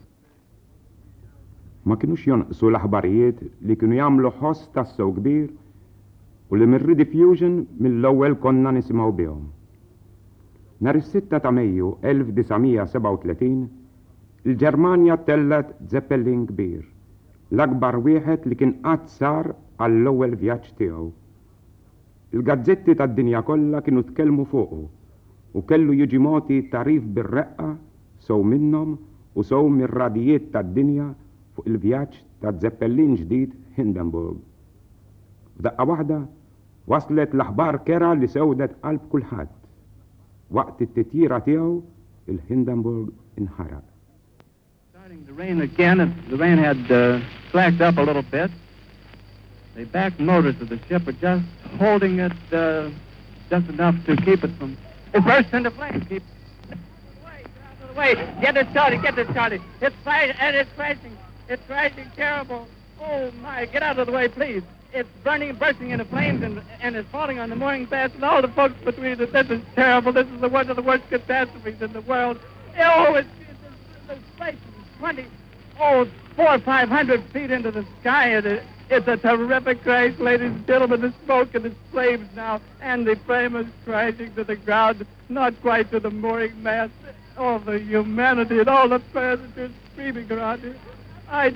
Ma kienux jonqsu l-aħbarijiet li kienu jagħmlu ħoss tassew kbir u li mir-Rediffusion mill-ewwel konna nisimgħu bihom. Nhar is-6 ta' Mejju 1937 il-Ġermanja tellet Zeppelin kbir, l-akbar wieħed li kien qatt sar għall-ewwel vjaġġ tiegħu. Il-gazzetti tad-dinja kollha kienu tkellmu fuqu u kellu jiġi mogħti tarif bir-reqqa sew minnhom u sew mir-radijiet tad-dinja fuq il-vjaġġ ta' Zeppelin ġdid Hindenburg. F'daqqa waħda waslet l-aħbar kera li sewdet qalb kulħadd. Waqt it-titjira tiegħu il-Hindenburg inħaraq. Starting to rain again, the rain had slacked up a little bit. The back motors of the ship are just holding it just enough to keep it from... It burst into flames. Keep away. Get it started. It's crashing, and it's crashing. It's crashing terrible. Oh, my, get out of the way, please. It's burning, bursting into flames, and it's falling on the mooring mast and all the folks between it. This is terrible. This is one of the worst catastrophes in the world. Oh, it's place is 400 or 500 feet into the sky. It's a terrific crash, ladies and gentlemen. The smoke and the flames now, and the flame is crashing to the ground, not quite to the mooring mast. All the humanity and all the passengers screaming around here. I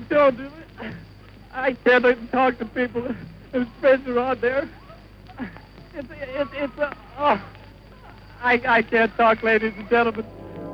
can't talk to people whose friends are out there. I can't talk, ladies and gentlemen.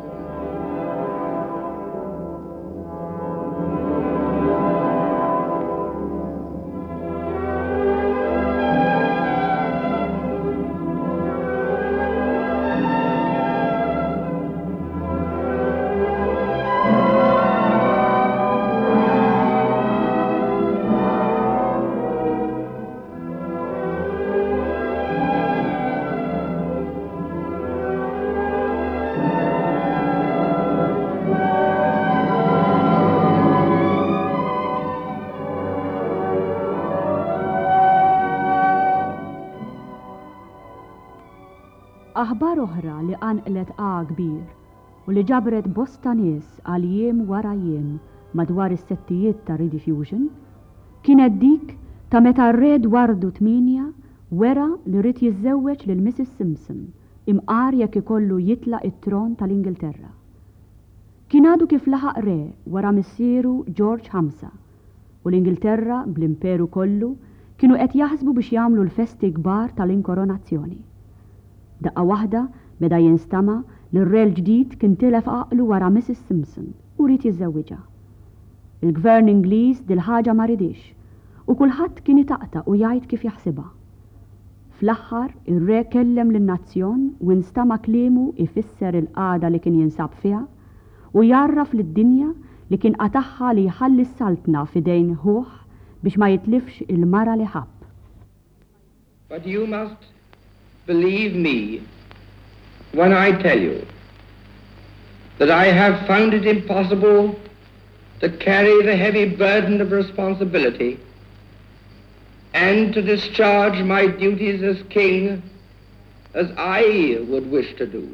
Aħbar oħra li qanqlet kbir u li ġabret bosta nies għal jiem wara jiem madwar is-settijiet ta' Rediffusion kienet dik ta' meta r-re Edwardu 8 wera li rrid jiżżewweġ lil Mrs. Simpson imqar jekk ikollu jitlaq it-tron tal-Ingilterra. kien għadu kif laħaq re wara missieru George Hamsa u l-Ingilterra bl-imperu kollu kienu qed jaħsbu biex jagħmlu l-festi kbar tal-inkoronazzjoni. Daqqa waħda beda jinstama li r-re l-ġdid kien tilef aqlu wara Mrs. Simpson u rrid jiżżewwiġha. Il-gvern Ingliż dil-ħaġa ma ridix u kulħadd kien itaqta u jgħid kif jaħsibha. Fl-aħħar ir-re kellem lin-nazzjon u instama' kliemu ifisser il-qagħda li kien jinsab fiha u jarraf lid-dinja li kien qataħħa li jħalli s-saltna f'idejn ħuħ biex ma jitlifx il-mara li ħabb. But you must believe me when I tell you that I have found it impossible to carry the heavy burden of responsibility and to discharge my duties as king as I would wish to do.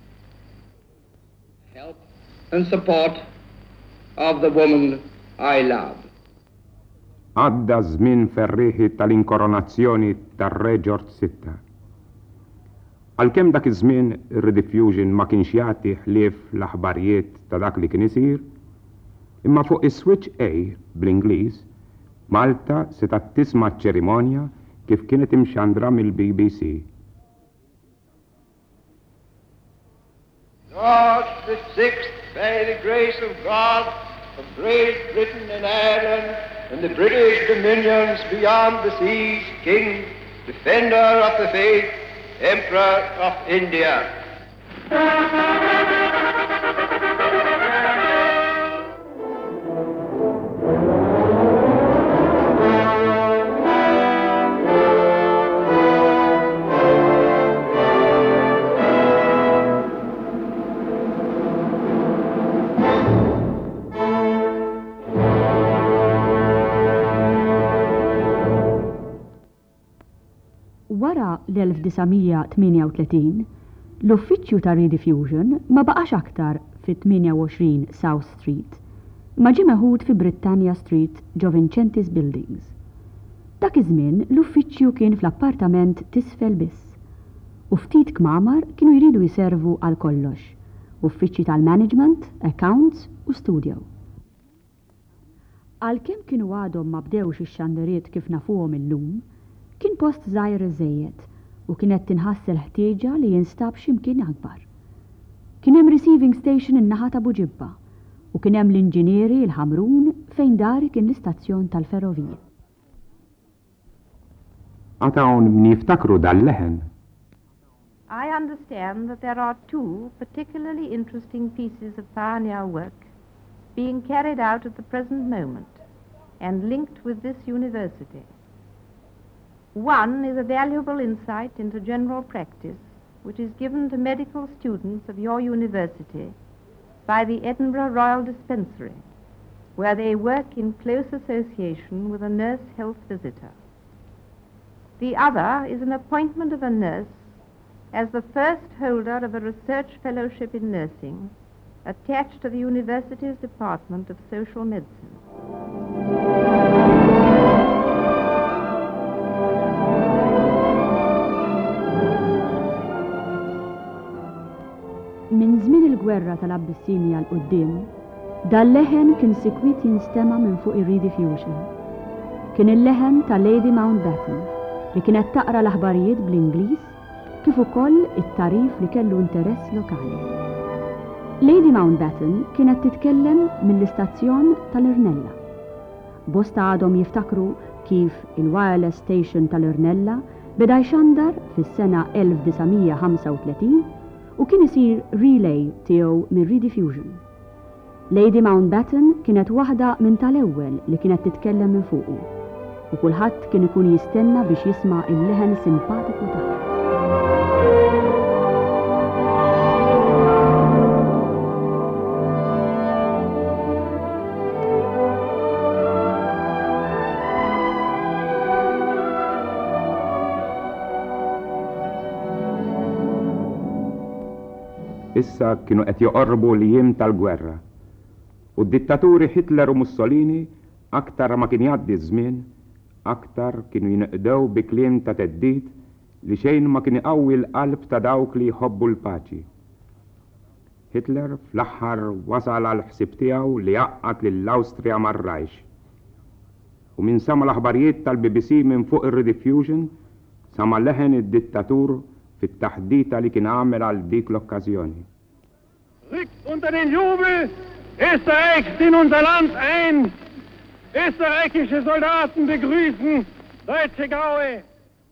Help and support of the woman I love. Għadda żmien ferriħi tal-inkoronazzjoni tar-Re George VI. Għalkemm dak iż-żmien ir-rediffusion ma kienx jagħti ħlief l-aħbarijiet ta' dak li kien isir, imma fuq is-switch A bl-Ingliż Malta seta' tisma' ċ-ċerimonja kif kienet imxandra mill-BBC. George VI, by the grace of God, of Great Britain and Ireland, and the British dominions beyond the seas, King, Defender of the Faith, Emperor of India. Wara l-1938, l-uffiċċju ta' rediffusion ma baqax aktar fit-28 South Street, ma ġie meħud fi Britannia Street ġo Vincentis Buildings. Dak iż-żmien l-uffiċċju kien fl-appartament tisfel biss. U ftit kmamar kienu jridu jiservu għal kollox, uffiċċji tal-management, accounts u studio. Għalkemm kienu għadhom ma bdewx ix-xandiriet kif nafuhom illum, kien post żgħir iżejjed u kienet tinħass l-ħtieġa li jinstab x'imkien akbar. Kien hemm receiving station in-naħa ta' Buġibba u kien hemm l-inġinieri l-Ħamrun fejn dari kien l-istazzjon tal-ferrovija. Għatawn niftakru dal-leħen. I understand that there are two particularly interesting pieces of pioneer work being carried out at the present moment and linked with this university. One is a valuable insight into general practice, which is given to medical students of your university by the Edinburgh Royal Dispensary, where they work in close association with a nurse health visitor. The other is an appointment of a nurse as the first holder of a research fellowship in nursing attached to the university's Department of Social Medicine. Min żmien il-gwerra tal-Abissinja l-qudiem, dal-leħen kien sikwit jinstema' minn fuq ir-rediffusion. Kien il-leħen ta' Lady Mountbatten li kienet taqra l-aħbarijiet bl-Ingliż kif ukoll it-tarif li kellu interess lokali. Lady Mountbatten kienet titkellem mill-istazzjon tal-Irnella. Bosta għadhom jiftakru kif il-wireless station tal-Irnella beda jxandar fis-sena 1935 u kien isir relay tiegħu minn rediffusion. Lady Mountbatten kienet waħda minn tal-ewwel li kienet titkellem minn fuqu u kulħadd kien ikun jistenna biex jisma' il-leħen simpatiku tagħha. Issa kienu qed joqorbu l-jiem tal-gwerra. U d-dittaturi Hitler u Mussolini aktar ma kien jgħaddi żmien, aktar kienu jinqdew bi kliem ta' teddid li xejn ma kien iqawwi l-qalb ta' dawk li jħobbu l-paċi. هتلر فل-aħħar wasal għal ħsieb tiegħu li jaqqat lill-Awstrija mar-Rajx. U min sama l-aħbarijiet tal-BBC minn fuq ir-rediffusion sama leħen id-dittatur fit-taħdita li kien għamel għal dik l-okkażjoni. Rückt unter den Jubel! Österreich in unser Land ein! Österreichische Soldaten begrüßen deutsche Graue!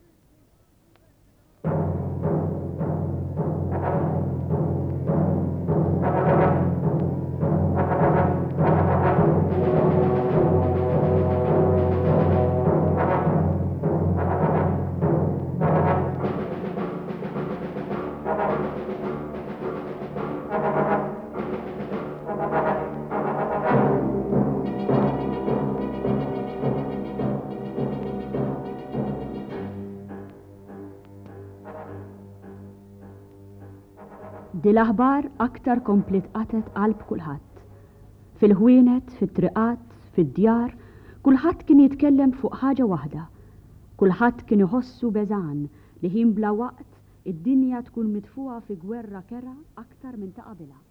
دي الأخبار أكتر كومبليت قتت قلب كلهات في الهوينات في الطرقات في الديار كلهات كان يتكلم فوق حاجة واحدة كلهات كان يحسوا بزعن لهين بلا وقت الدنيا تكون مدفوعة في جويرة كرة أكتر من تقابلها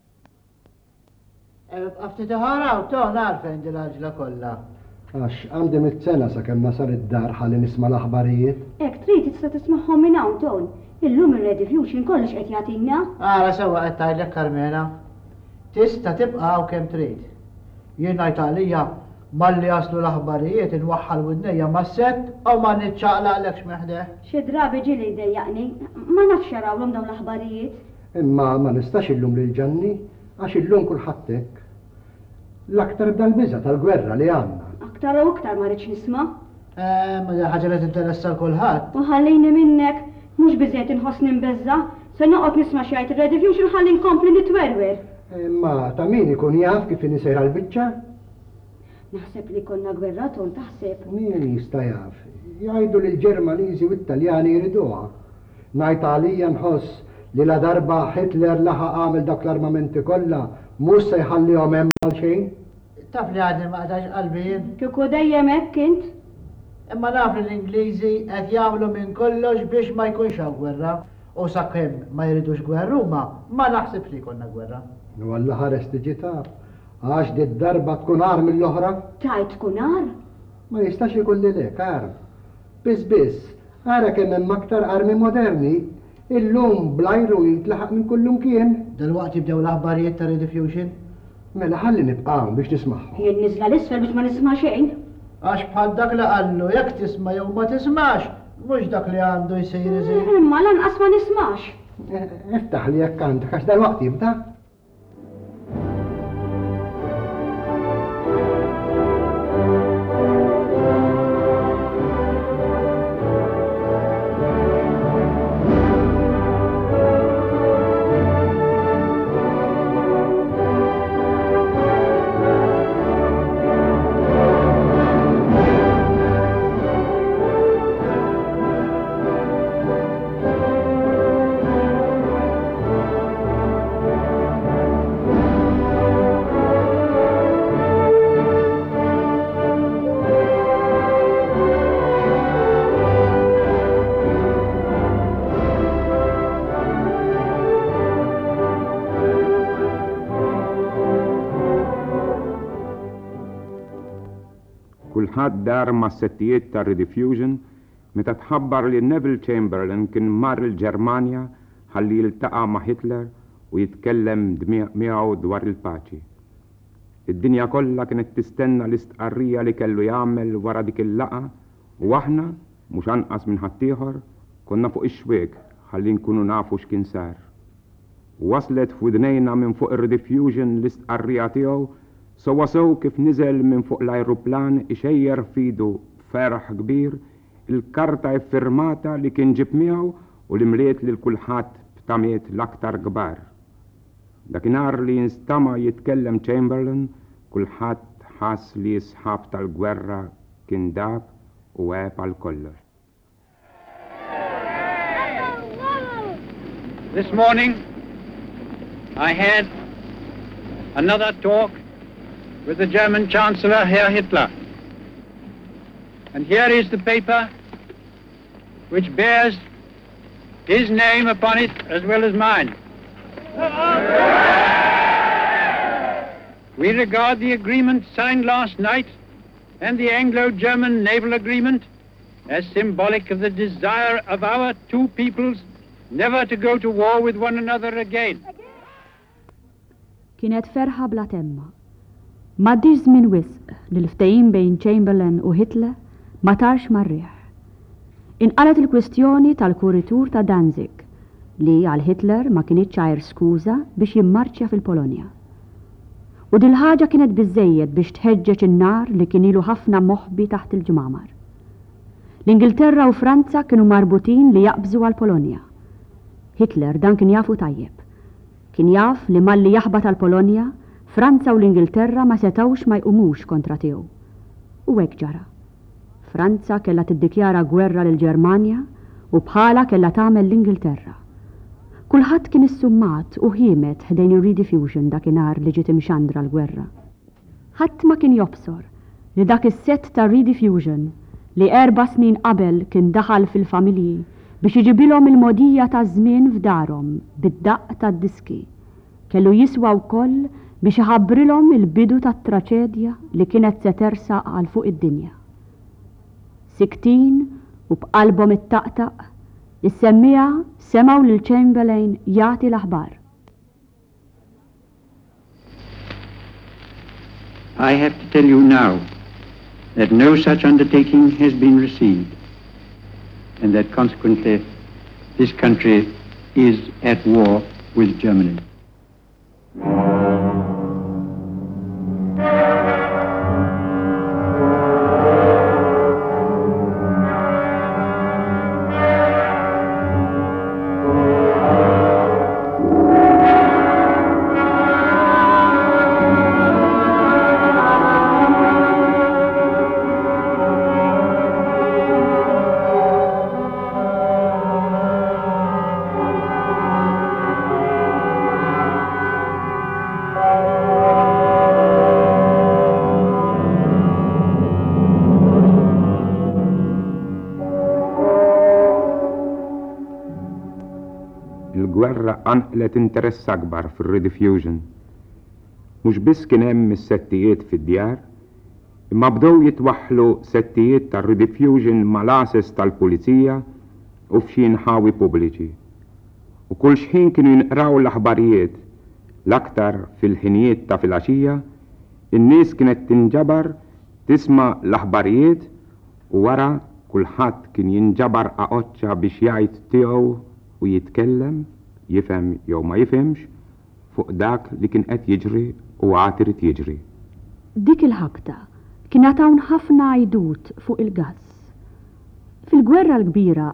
افتتحارا وتون عارفين دي العجلة كلها Għax għandi mit-sena sa' kemm nasar id-dar ħalli nisma l-aħbarijiet. Ek trid tista' tisma'hom minn hawn ton. Illum ir-rediffusion kollox qed jagħtina. Ara sewwa qed tgħidlek Carmela. Tista' tibqa' hawn kemm trid. Jien ngħid għalija malli jaslu l-aħbarijiet inwaħħal winnejja mas-sett u ma niċċaqlaqlek x'meħdeħ. Xi drabi ġieli jdejjaqni, ma nafx jarawhom dawn l-aħbarijiet. Imma ma nistax illum lil ġanni għax illum kulħadd hekk. L-aktar dal-biża tal-gwerra li għandna. Aktar u aktar ma rridx nisma'. Ma di ħaġa li tinteressa l-kulħadd. U ħallini minnek, mhux biżejjed inħossni mbeżza, se noqgħod nisma' xi jgħid ir-rediffusion ħalli nkompli nitwerwer. Ma ta' min ikun jaf kif nisejra l-biċċa? Naħseb li konna gwerra ton taħseb. Min jista' jaf? Jgħidu li l-Ġermaniżi u t-Taljani jriduha. Ngħid għalija nħoss li la darba Hitler laħaq għamel dak l-armamenti kollha mhux se jħallihom hemm għal xejn. Taf li għadni ma għadax qalbin. Kieku dejjem hekk int? Imma naf li l-Ingliżi qed jagħmlu minn kollox biex ma jkunx hawn gwerra. U sakemm ma jridux gwerra huma ma naħsibx li jkollna gwerra. U alla ħares tiġi taf. Għax di darba tkun ar mill-oħra? Tajt tkun ar? Ma jistax ikun li lek ar. Biss, ara kemm hemm aktar armi moderni, illum blajru jitlaħaq minn kullum kien. Dalwaqt jibdew l-aħbarijiet ta' rediffusion? Mela ħalli nibqaw biex nismaħ. Jien nizla l-isfel biex ma nisma' xejn. Għax bħal dak li qallu jekk tisma' jew ma tismax, mhux dak li għandu jsir iżid. Imma lanqas ma nismax. Iftaħ li jekk għandek għax dalwaqt jibda. Kulħadd dar ma' settijiet ta' rediffusion meta tħabbar li Neville Chamberlain kien mar il-Ġermanja ħalli jiltaqa' ma' Hitler u jitkellem miegħu dwar il-paċi. Id-dinja kollha kienet tistenna l-istqarrija li kellu jagħmel wara dik il-laqa u aħna mhux anqas minn ħaddieħor konna fuq ix-xwieg ħalli nkunu nafu x'kien sar. Waslet f'widnejna minn fuq ir-rediffusion l-istqarrija tiegħu sowasow kif niżel minn fuq l-ajruplan ixejjer fidu ferħ kbir il-karta iffirmata li kien ġib miegħu u li mliet lil kulħadd b'tamiet l-aktar kbar. Dakinhar li jinstama' jitkellem Chamberlain, kulħadd ħass li sħab tal-gwerra kien dab u għeb għal kollox. This morning I had another talk with the German Chancellor, Herr Hitler. And here is the paper which bears his name upon it as well as mine. We regard the agreement signed last night and the Anglo-German naval agreement as symbolic of the desire of our two peoples never to go to war with one another again. Kienet ferħa bla temma. M'għaddix żmien wisq li l-ftehim bejn Chamberlain u Hitler ma tarx marriħ. Inqalet il-kwistjoni tal-kuritur ta' Danzig li għal Hitler ma kienitx ċajr skuża biex jimmarċja fil-Polonja. U dil-ħaġa kienet biżejjed biex tħeġġeġ in-nar li kien ilu ħafna moħbi taħt il-ġmamar. L-Ingilterra u Franza kienu marbutin li jaqbżu għal Polonja. Hitler dan kien jafu tajjeb. Kien jaf li malli jaħbat għal Polonja, Franza u l-Ingilterra ma setawx ma jqumux kontra tiegħu. U hekk ġara. Franza kellha tiddikjara gwerra lil Ġermanja u bħala kellha tagħmel l-Ingilterra. Kulħadd kien issummat u ħiemet ħdejn ir-rediffusion dakinhar li ġiet imxandra l-gwerra. Ħadd ma kien jobsor li dak is-sett ta' rediffusion li 4 snin qabel kien daħal fil-familji biex iġibilhom il-modija ta' żmien f'darhom bid-daqq tad-diski. Kellu jiswa wkoll biex iħabbrilhom il-bidu tat-traċedja li kienet se tersaq għal fuq id-dinja. Siktin u b'qalbhom ittaqtaq, is-semmija semgħu lil Chamberlain jagħti l-aħbar. I have to tell you now that no such undertaking has been received, and that consequently this country is at war with Germany. Il-gwerra għanqlet interess akbar fir-rediffusion. Mhux biss kien hemm is-settijiet fid-djar, imma bdew jitwaħħlu settijiet tar-rediffusion mal-ases tal-pulizija u f'xi nħawi pubbliċi. U kull xħin kienu jinqraw l-aħbarijiet l-aktar fil-ħinijiet ta' filgħaxija, in-nies kienet tinġabar tisma' l-aħbarijiet u wara kulħadd kien jinġabar aqoċċa biex jgħid tiegħu u jitkellem, jifhem jew ma jifhemx, fuq dak li kien qed jiġri u għad irid jiġri. Dik il-ħabta kienet hawn ħafna għajdut fuq il-gass. Fil-gwerra l-kbira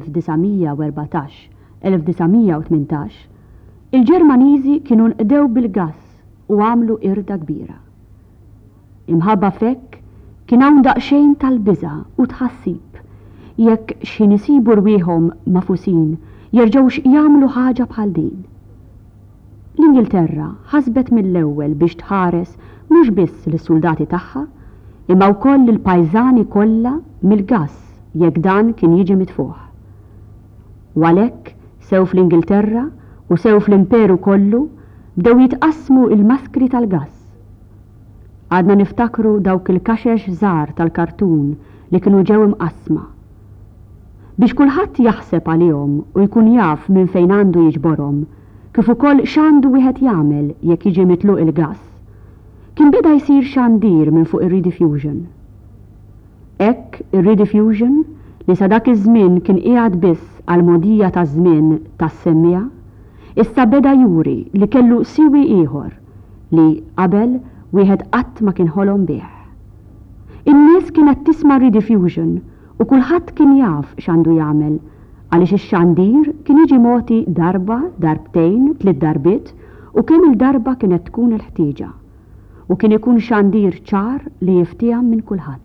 tal-1914-1918, il-Ġermaniżi kienu nqdew bil-gass u għamlu irda kbira. Imħabba fekk kien hawn daqsxejn tal-biża' u tħassib jekk xi nisibu rwieħhom mafusin jerġgħux jagħmlu ħaġa bħal din. L-Ingilterra ħasbet mill-ewwel biex tħares mhux biss lis-suldati tagħha, imma wkoll il-pajżani kollha mill-gass jekk dan kien jiġi mitfuħ. U għalhekk sew fl-Ingilterra u sew fl-Imperu kollu bdew jitqassmu il-maskri tal-gass. Għadna niftakru dawk il-kaxex żgħar tal-kartun li kienu ġew imqasma. Biex kulħadd jaħseb għalihom u jkun jaf minn fejn għandu jiġborhom, kif ukoll x'għandu wieħed jagħmel jekk jiġi mitluq il-gass, kien beda jsir xandir minn fuq ir-rediffusion. Hekk ir-rediffusion li sa dak iż-żmien kien qiegħed biss għal modija taż-żmien tas-semmija, issa beda juri li kellu siwi ieħor li qabel wieħed qatt ma kien ħolom bih. In-nies kienet tisma' rediffusion u kulħadd kien jaf x'għandu jagħmel għaliex ix-xandir kien jiġi mogħti darba, darbtejn, 3 darbiet u kemm il-darba kienet tkun il-ħtieġa u kien ikun xandir ċar li jiftiham minn kulħadd.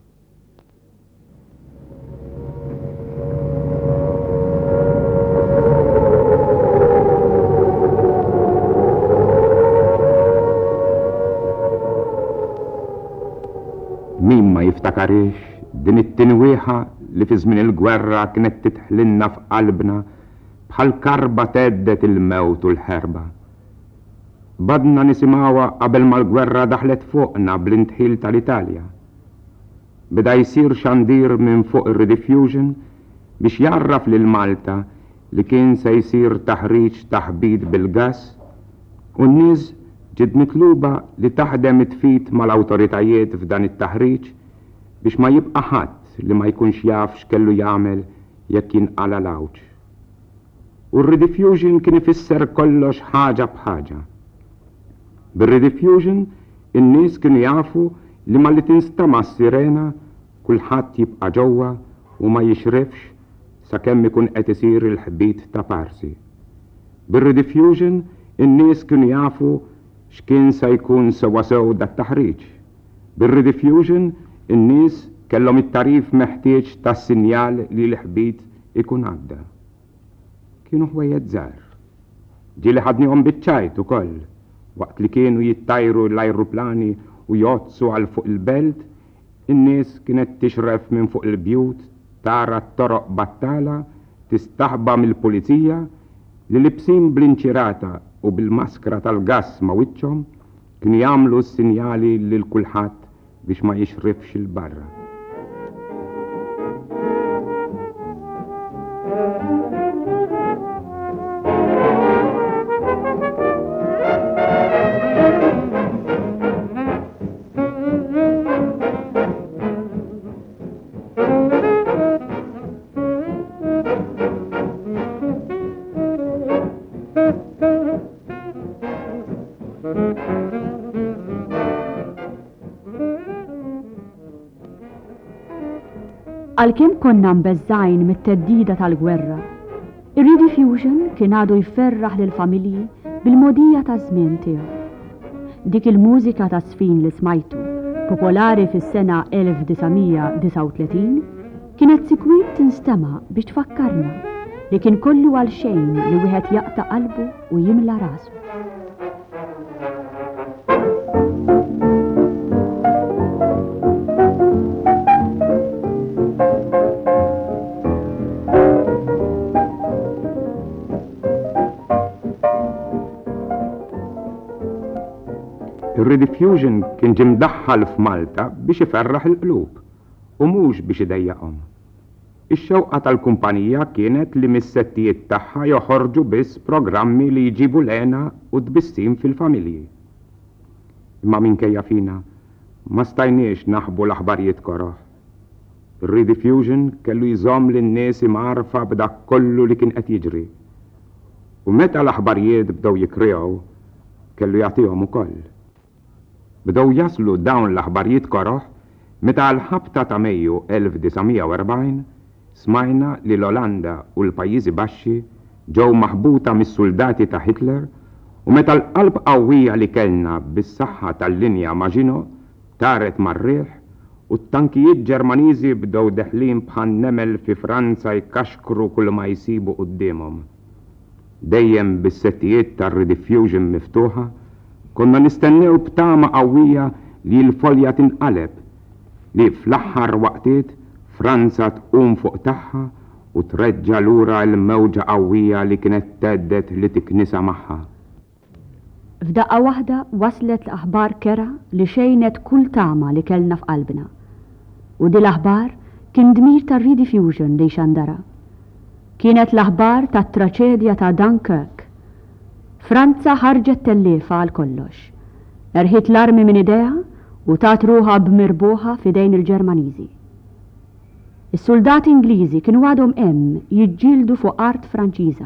Min ma jiftakarix din it-tinwieħa li fi żmien il-gwerra kienet titħlinna f'qalbna bħal karba teddet il-mewt u l-ħerba. badna nisimawa qabel ma l-gwerra daħlet fuqna bl-intħil tal-Italja. Beda jsir xandir minn fuq ir-rediffusion biex jarraf lil Malta li kien se jsir taħriġ taħbid bil-gas u n-nies ġiet mitluba li taħdem it-tfit mal-awtoritajiet f'dan it-taħriġ biex ma jibqa' ħadd li ma jkunx jaf x'kellu jagħmel jekk jinqala l-awġ. U r-rediffusion kien ifisser kollox ħaġa bħaġa. Bir-rediffusion in-nies kienu jafu li ma li tinstama' s-sirena kulħadd jibqa' ġewwa u ma jixrifx sakemm ikun qed isir il-ħbit ta' Parsi. Bir-rediffusion in-nies kienu jafu x'kien se jkun sewwa sew dat-taħriġ. Bir-rediffusion in-nies kellhom it-tarif meħtieġ tas-sinjal li l-ħbit ikun għadda. Kienu ħwejjed żgħar. Ġieli ħadnihom biċ-ċajt ukoll waqt li kienu jittajru l-ajruplani u jozzu għal fuq il-belt, in-nies kienet tixref minn fuq il-bjut tara t-toroq battala tistaħba mill-pulizija li libsin bl-inċirata u bil-maskra tal-gass ma' wiċċhom kienu jagħmlu s-sinjali lil kulħadd biex ma jixrifx il-barra. Għalkemm konna mbeżżajn mit-teddida tal-gwerra, ir-rediffusion kien għadu jferraħ lill-familji bil-modija ta' żmien tiegħu. Dik il-mużika ta' sfin li smajtu, popolari fis-sena 1939, kienet sikwit tinstema' biex tfakkarna li kien kollu għal xejn li wieħed jaqta' qalbu u jimla rasu. Ir-rediffusion kien ġie mdaħħal f'Malta biex iferraħ il-qlub u mhux biex idejjaqhom. Ix-xewqa tal-kumpanija kienet li mis-settijiet tagħha joħorġu biss programmi li jġibu lena u tbissim fil-familji. Imma minkejja fina ma stajniex naħbu l-aħbarijiet koroħ. Ir-rediffusion kellu jżomm lin-nies imgħarfa b'dak kollu li kien qed jiġri. U meta l-aħbarijiet bdew jikrew kellu jagħtihom ukoll. Bdew jaslu dawn l-aħbarijiet koroħ meta l-ħabta ta' Mejju 1940 smajna li l-Olanda u l-Pajjiżi Baxxi ġew maħbuta mis-soldati ta' Hitler u meta l-qalb qawwija li kellna bis-saħħa tal-linja Maginot taret mar-riħ u t-tankijiet Ġermaniżi bdew deħlin bħal nemel fi Franza jkaxkru kull ma jsibu qudiemhom. Dejjem bis-settijiet tar-rediffusion miftuħa konna nistennew b'tama qawwija li l-folja tinqaleb, li fl-aħħar waqtiet Franza tqum fuq tagħha u treġġa' lura l-mewġa qawwija li kienet teddet li tiknisa magħha. F'daqqa waħda waslet l-aħbar kera li xejnet kull tama li kellna f'qalbna. U di l-aħbar kien dmir tar-rediffusion li xandara. Kienet l-aħbar tat-traċedja ta' Dunkirk. Franza ħarġet tellifa għal kollox. Erħit l-armi minn idea u tat ruħa b'mirbuħa fidejn il-Ġermaniżi. Is-soldati Ingliżi kienu għadhom hemm jiġġieldu fuq art Franċiża.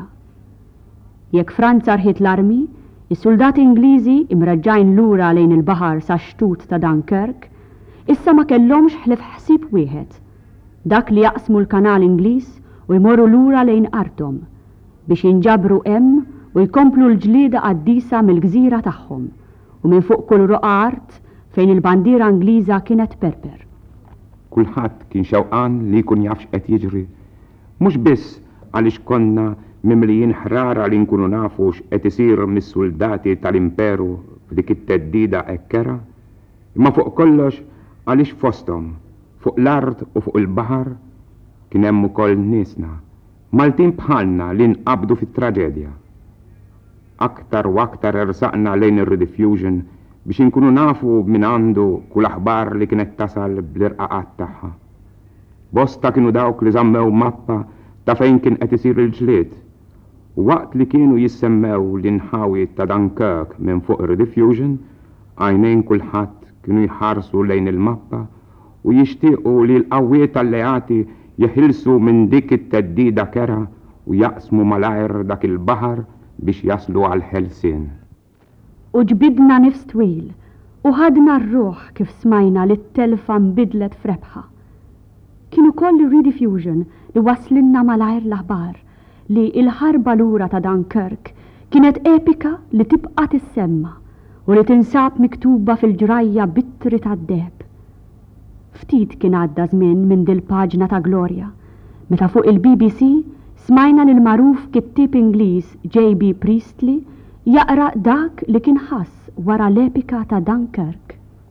Jekk Franza rħit l-armi, is-soldati Ingliżi imreġġajn lura lejn il-baħar sa xtut ta' Dunkirk, issa ma kellhomx ħlif ħsieb wieħed, dak li jaqsmu l-kanal Ingliż u jmorru lura lejn artom biex jinġabru hemm u jkomplu l-ġlieda qaddisa mill-gżira tagħhom u minn fuq kull roqa art fejn il-bandiera Ingliża kienet perper. Kulħadd kien xewqan li jkun jafx qed jiġri, mhux biss għaliex konna mimlijin ħrara li nkunu nafu x'qed isir mis-soldati tal-imperu f'dik it-teddida ekkera, imma fuq kollox għaliex fosthom fuq l-art u fuq il-baħar kien hemm ukoll niesna Maltin bħalna li nqabdu fit-traġedja. aktar u aktar ersaqna lejn ir-rediffusion biex inkunu nafu minn għandu kull aħbar li kienet tasal bl-irqaqat tagħha. Bosta kienu dawk li żammew mappa ta' fejn kien qed isir il-ġlied. U waqt li kienu jissemmew l-inħawi ta' Dunkirk minn fuq ir-rediffusion, għajnejn kulħadd kienu jħarsu lejn il-mappa u jixtiequ li l-qawwiet alleati jeħilsu minn dik it-teddida kera u jaqsmu malajr dak il-baħar biex jaslu għal ħelsien. U ġbidna nifs twil u ħadna r-ruħ kif smajna li t-telfa nbidlet frebħa. Kienu koll rediffusion li waslinna malajr l-aħbar li il-ħarba lura ta' Dunkirk kienet epika li tibqa' tissemma u li tinsab miktuba fil-ġrajja bittri tad-deb. Ftit kien għadda żmien minn dil-paġna ta' Gloria, meta fuq il-BBC smajna lil magħruf kittib Ingliż J.B. Priestley jaqra dak li kien ħass wara l-epika ta' Dunkirk.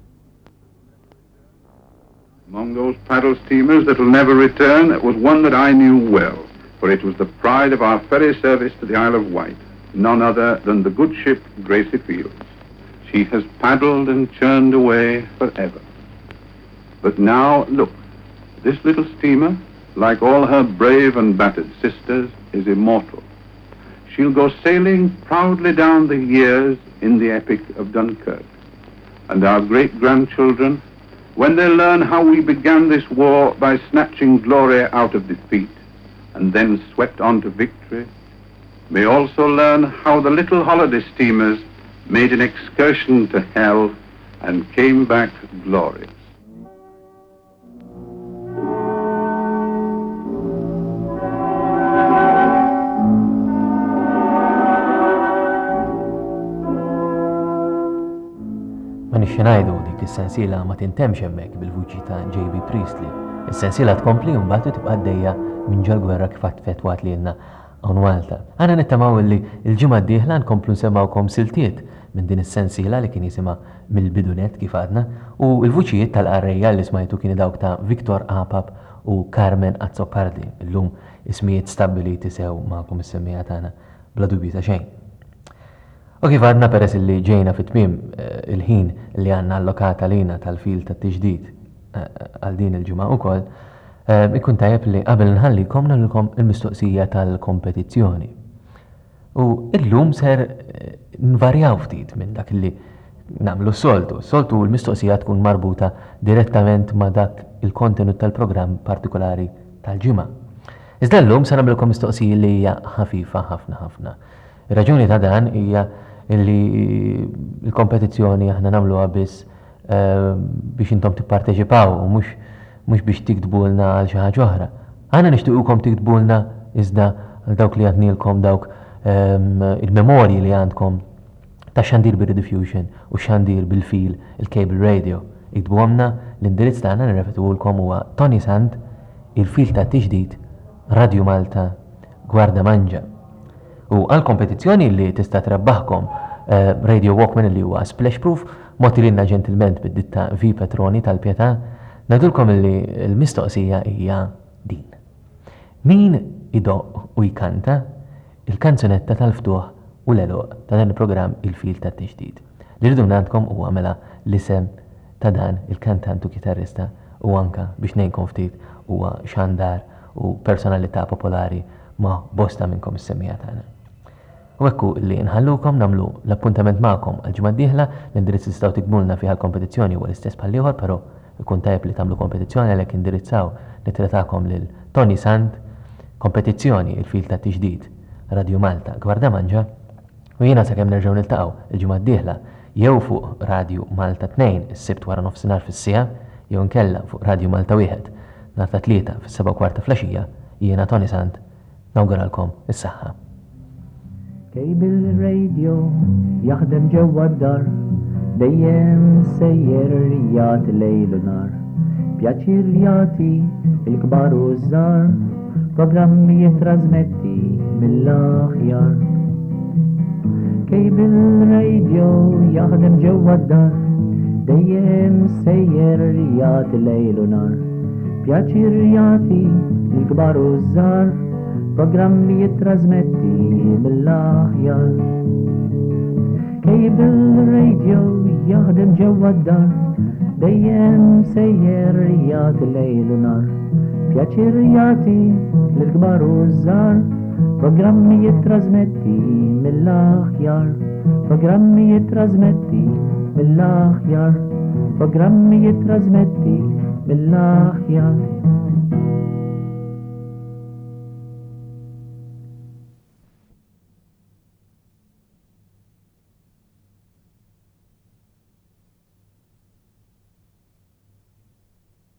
Among those paddle steamers that will never return was one that I knew well, for it was the pride of our ferry service to the Isle of Wight, none other than the good ship Gracie Fields. She has paddled and churned away forever. But now, look, this little steamer, like all her brave and battered sisters, is immortal. She'll go sailing proudly down the years in the epic of Dunkirk. And our great-grandchildren, when they learn how we began this war by snatching glory out of defeat and then swept on to victory, may also learn how the little holiday steamers made an excursion to hell and came back glorious. Ma nixxi ngħidu dik is-sensiela ma tintemx hemmhekk bil-vuċi ta' J.B. Priestley. Is-sensiela tkompli u mbagħad tibqa' għaddejja minn ġol-gwerra kif fetwat lilna hawn Malta. Aħna nittamaw li l-ġimgħa d-dieħla nkomplu nsemmawkom siltiet minn din is-sensiela li kien jisimha mill-bidunet kif għadna u l-vuċijiet tal-qarrejja li smajtu kienu dawk ta' Viktor Apap u Carmen Azzopardi. Illum ismijiet stabbiliti sew magħkom is-semmija tagħna bla dubju ta' xejn. U kif għadna peress li ġejna fit-tmiem il-ħin li għandna allokata lina tal-fil tat-tiġdid għal din il-ġimgħa wkoll, ikun tajjeb li qabel nħallikom nagħmlilkom il-mistoqsija tal-kompetizzjoni. U illum ser nvarjaw ftit minn dak li nagħmlu s-soltu. S-soltu l-mistoqsija tkun marbuta direttament ma' dak il-kontenut tal-programm partikolari tal-ġimgħa. Iżda llum se nagħmlilkom mistoqsija li hija ħafifa ħafna ħafna. Ir-raġuni ta' dan hija li l-kompetizzjoni aħna nagħmluha biss biex intom tipparteċipaw u mhux biex tiktbulna għal xi ħaġa oħra. Aħna nixtiequlkom tiktbulna iżda għal dawk li għadnilkom dawk il-memorji li għandkom ta' xandir bir-rediffusion u xandir bil-fil il-cable radio. Iktbuhomna l-indirizz tagħna nirrepetulkom huwa Tony Sand, il-fil ta' tiġdid, Radio Malta, Gwarda Manġa. U għal-kompetizzjoni li tista' trebbaħkom Radio Walkman li huwa splash proof, motililna ġentilment bid-ditta V Petroni tal-Pjetà, ngħidulkom li l-mistoqsija hija din. Min idoq u jkanta il-kanzunetta tal-ftuħ u l-eluq ta' dan il-programm il-fil tat-tiġdid. Li rridu ngħidkom huwa mela l-isem ta' dan il-kantant u kitarrista u anka biex ngħinkom ftit huwa xandar u personalità popolari ma' bosta minnkom is-semmija tagħna. U ekku li nħallukom namlu l-appuntament magħkom għal-ġimgħa d-dieħla l-indirizz tistgħu tikbulna fiha l-kompetizzjoni huwa l-istess bħal ieħor, però ikun tajjeb li tagħmlu kompetizzjoni għalhekk indirizzaw nittratakom lil Tony Sand, kompetizzjoni il-fil ta' tiġdid Radio Malta Gwarda Manġa, u jiena sakemm nerġgħu niltaqgħu il-ġimgħa d-dieħla jew fuq Radio Malta 2 is-sibt wara nofsinhar fis-sija, jew nkella fuq Radio Malta 1 nhar ta' tlieta fis-7:15 flaxija, jiena Tony Sand nawguralkom is-saħħa. Cable radio jaħdem ġewwa d-dar, dejjem sejjer jagħti lejl u nar. Pjaċir jagħti il-kbar u żgħar, programmi jittrażmetti mill-aħjar. Cable radio jaħdem ġewwa d-dar, dejjem sejjer jagħti lejl u nar. Pjaċir jagħti il-kbar u żgħar, programmi jittrażmetti mill-aħjar. كيبل راديو يخدم جوا الدار دايم سير رياض الليل ونار pjaċirjati l-kbar u żżar programmi jittrasmetti mill-aħjar programmi jittrasmetti mill-aħjar programmi jittrasmetti mill-aħjar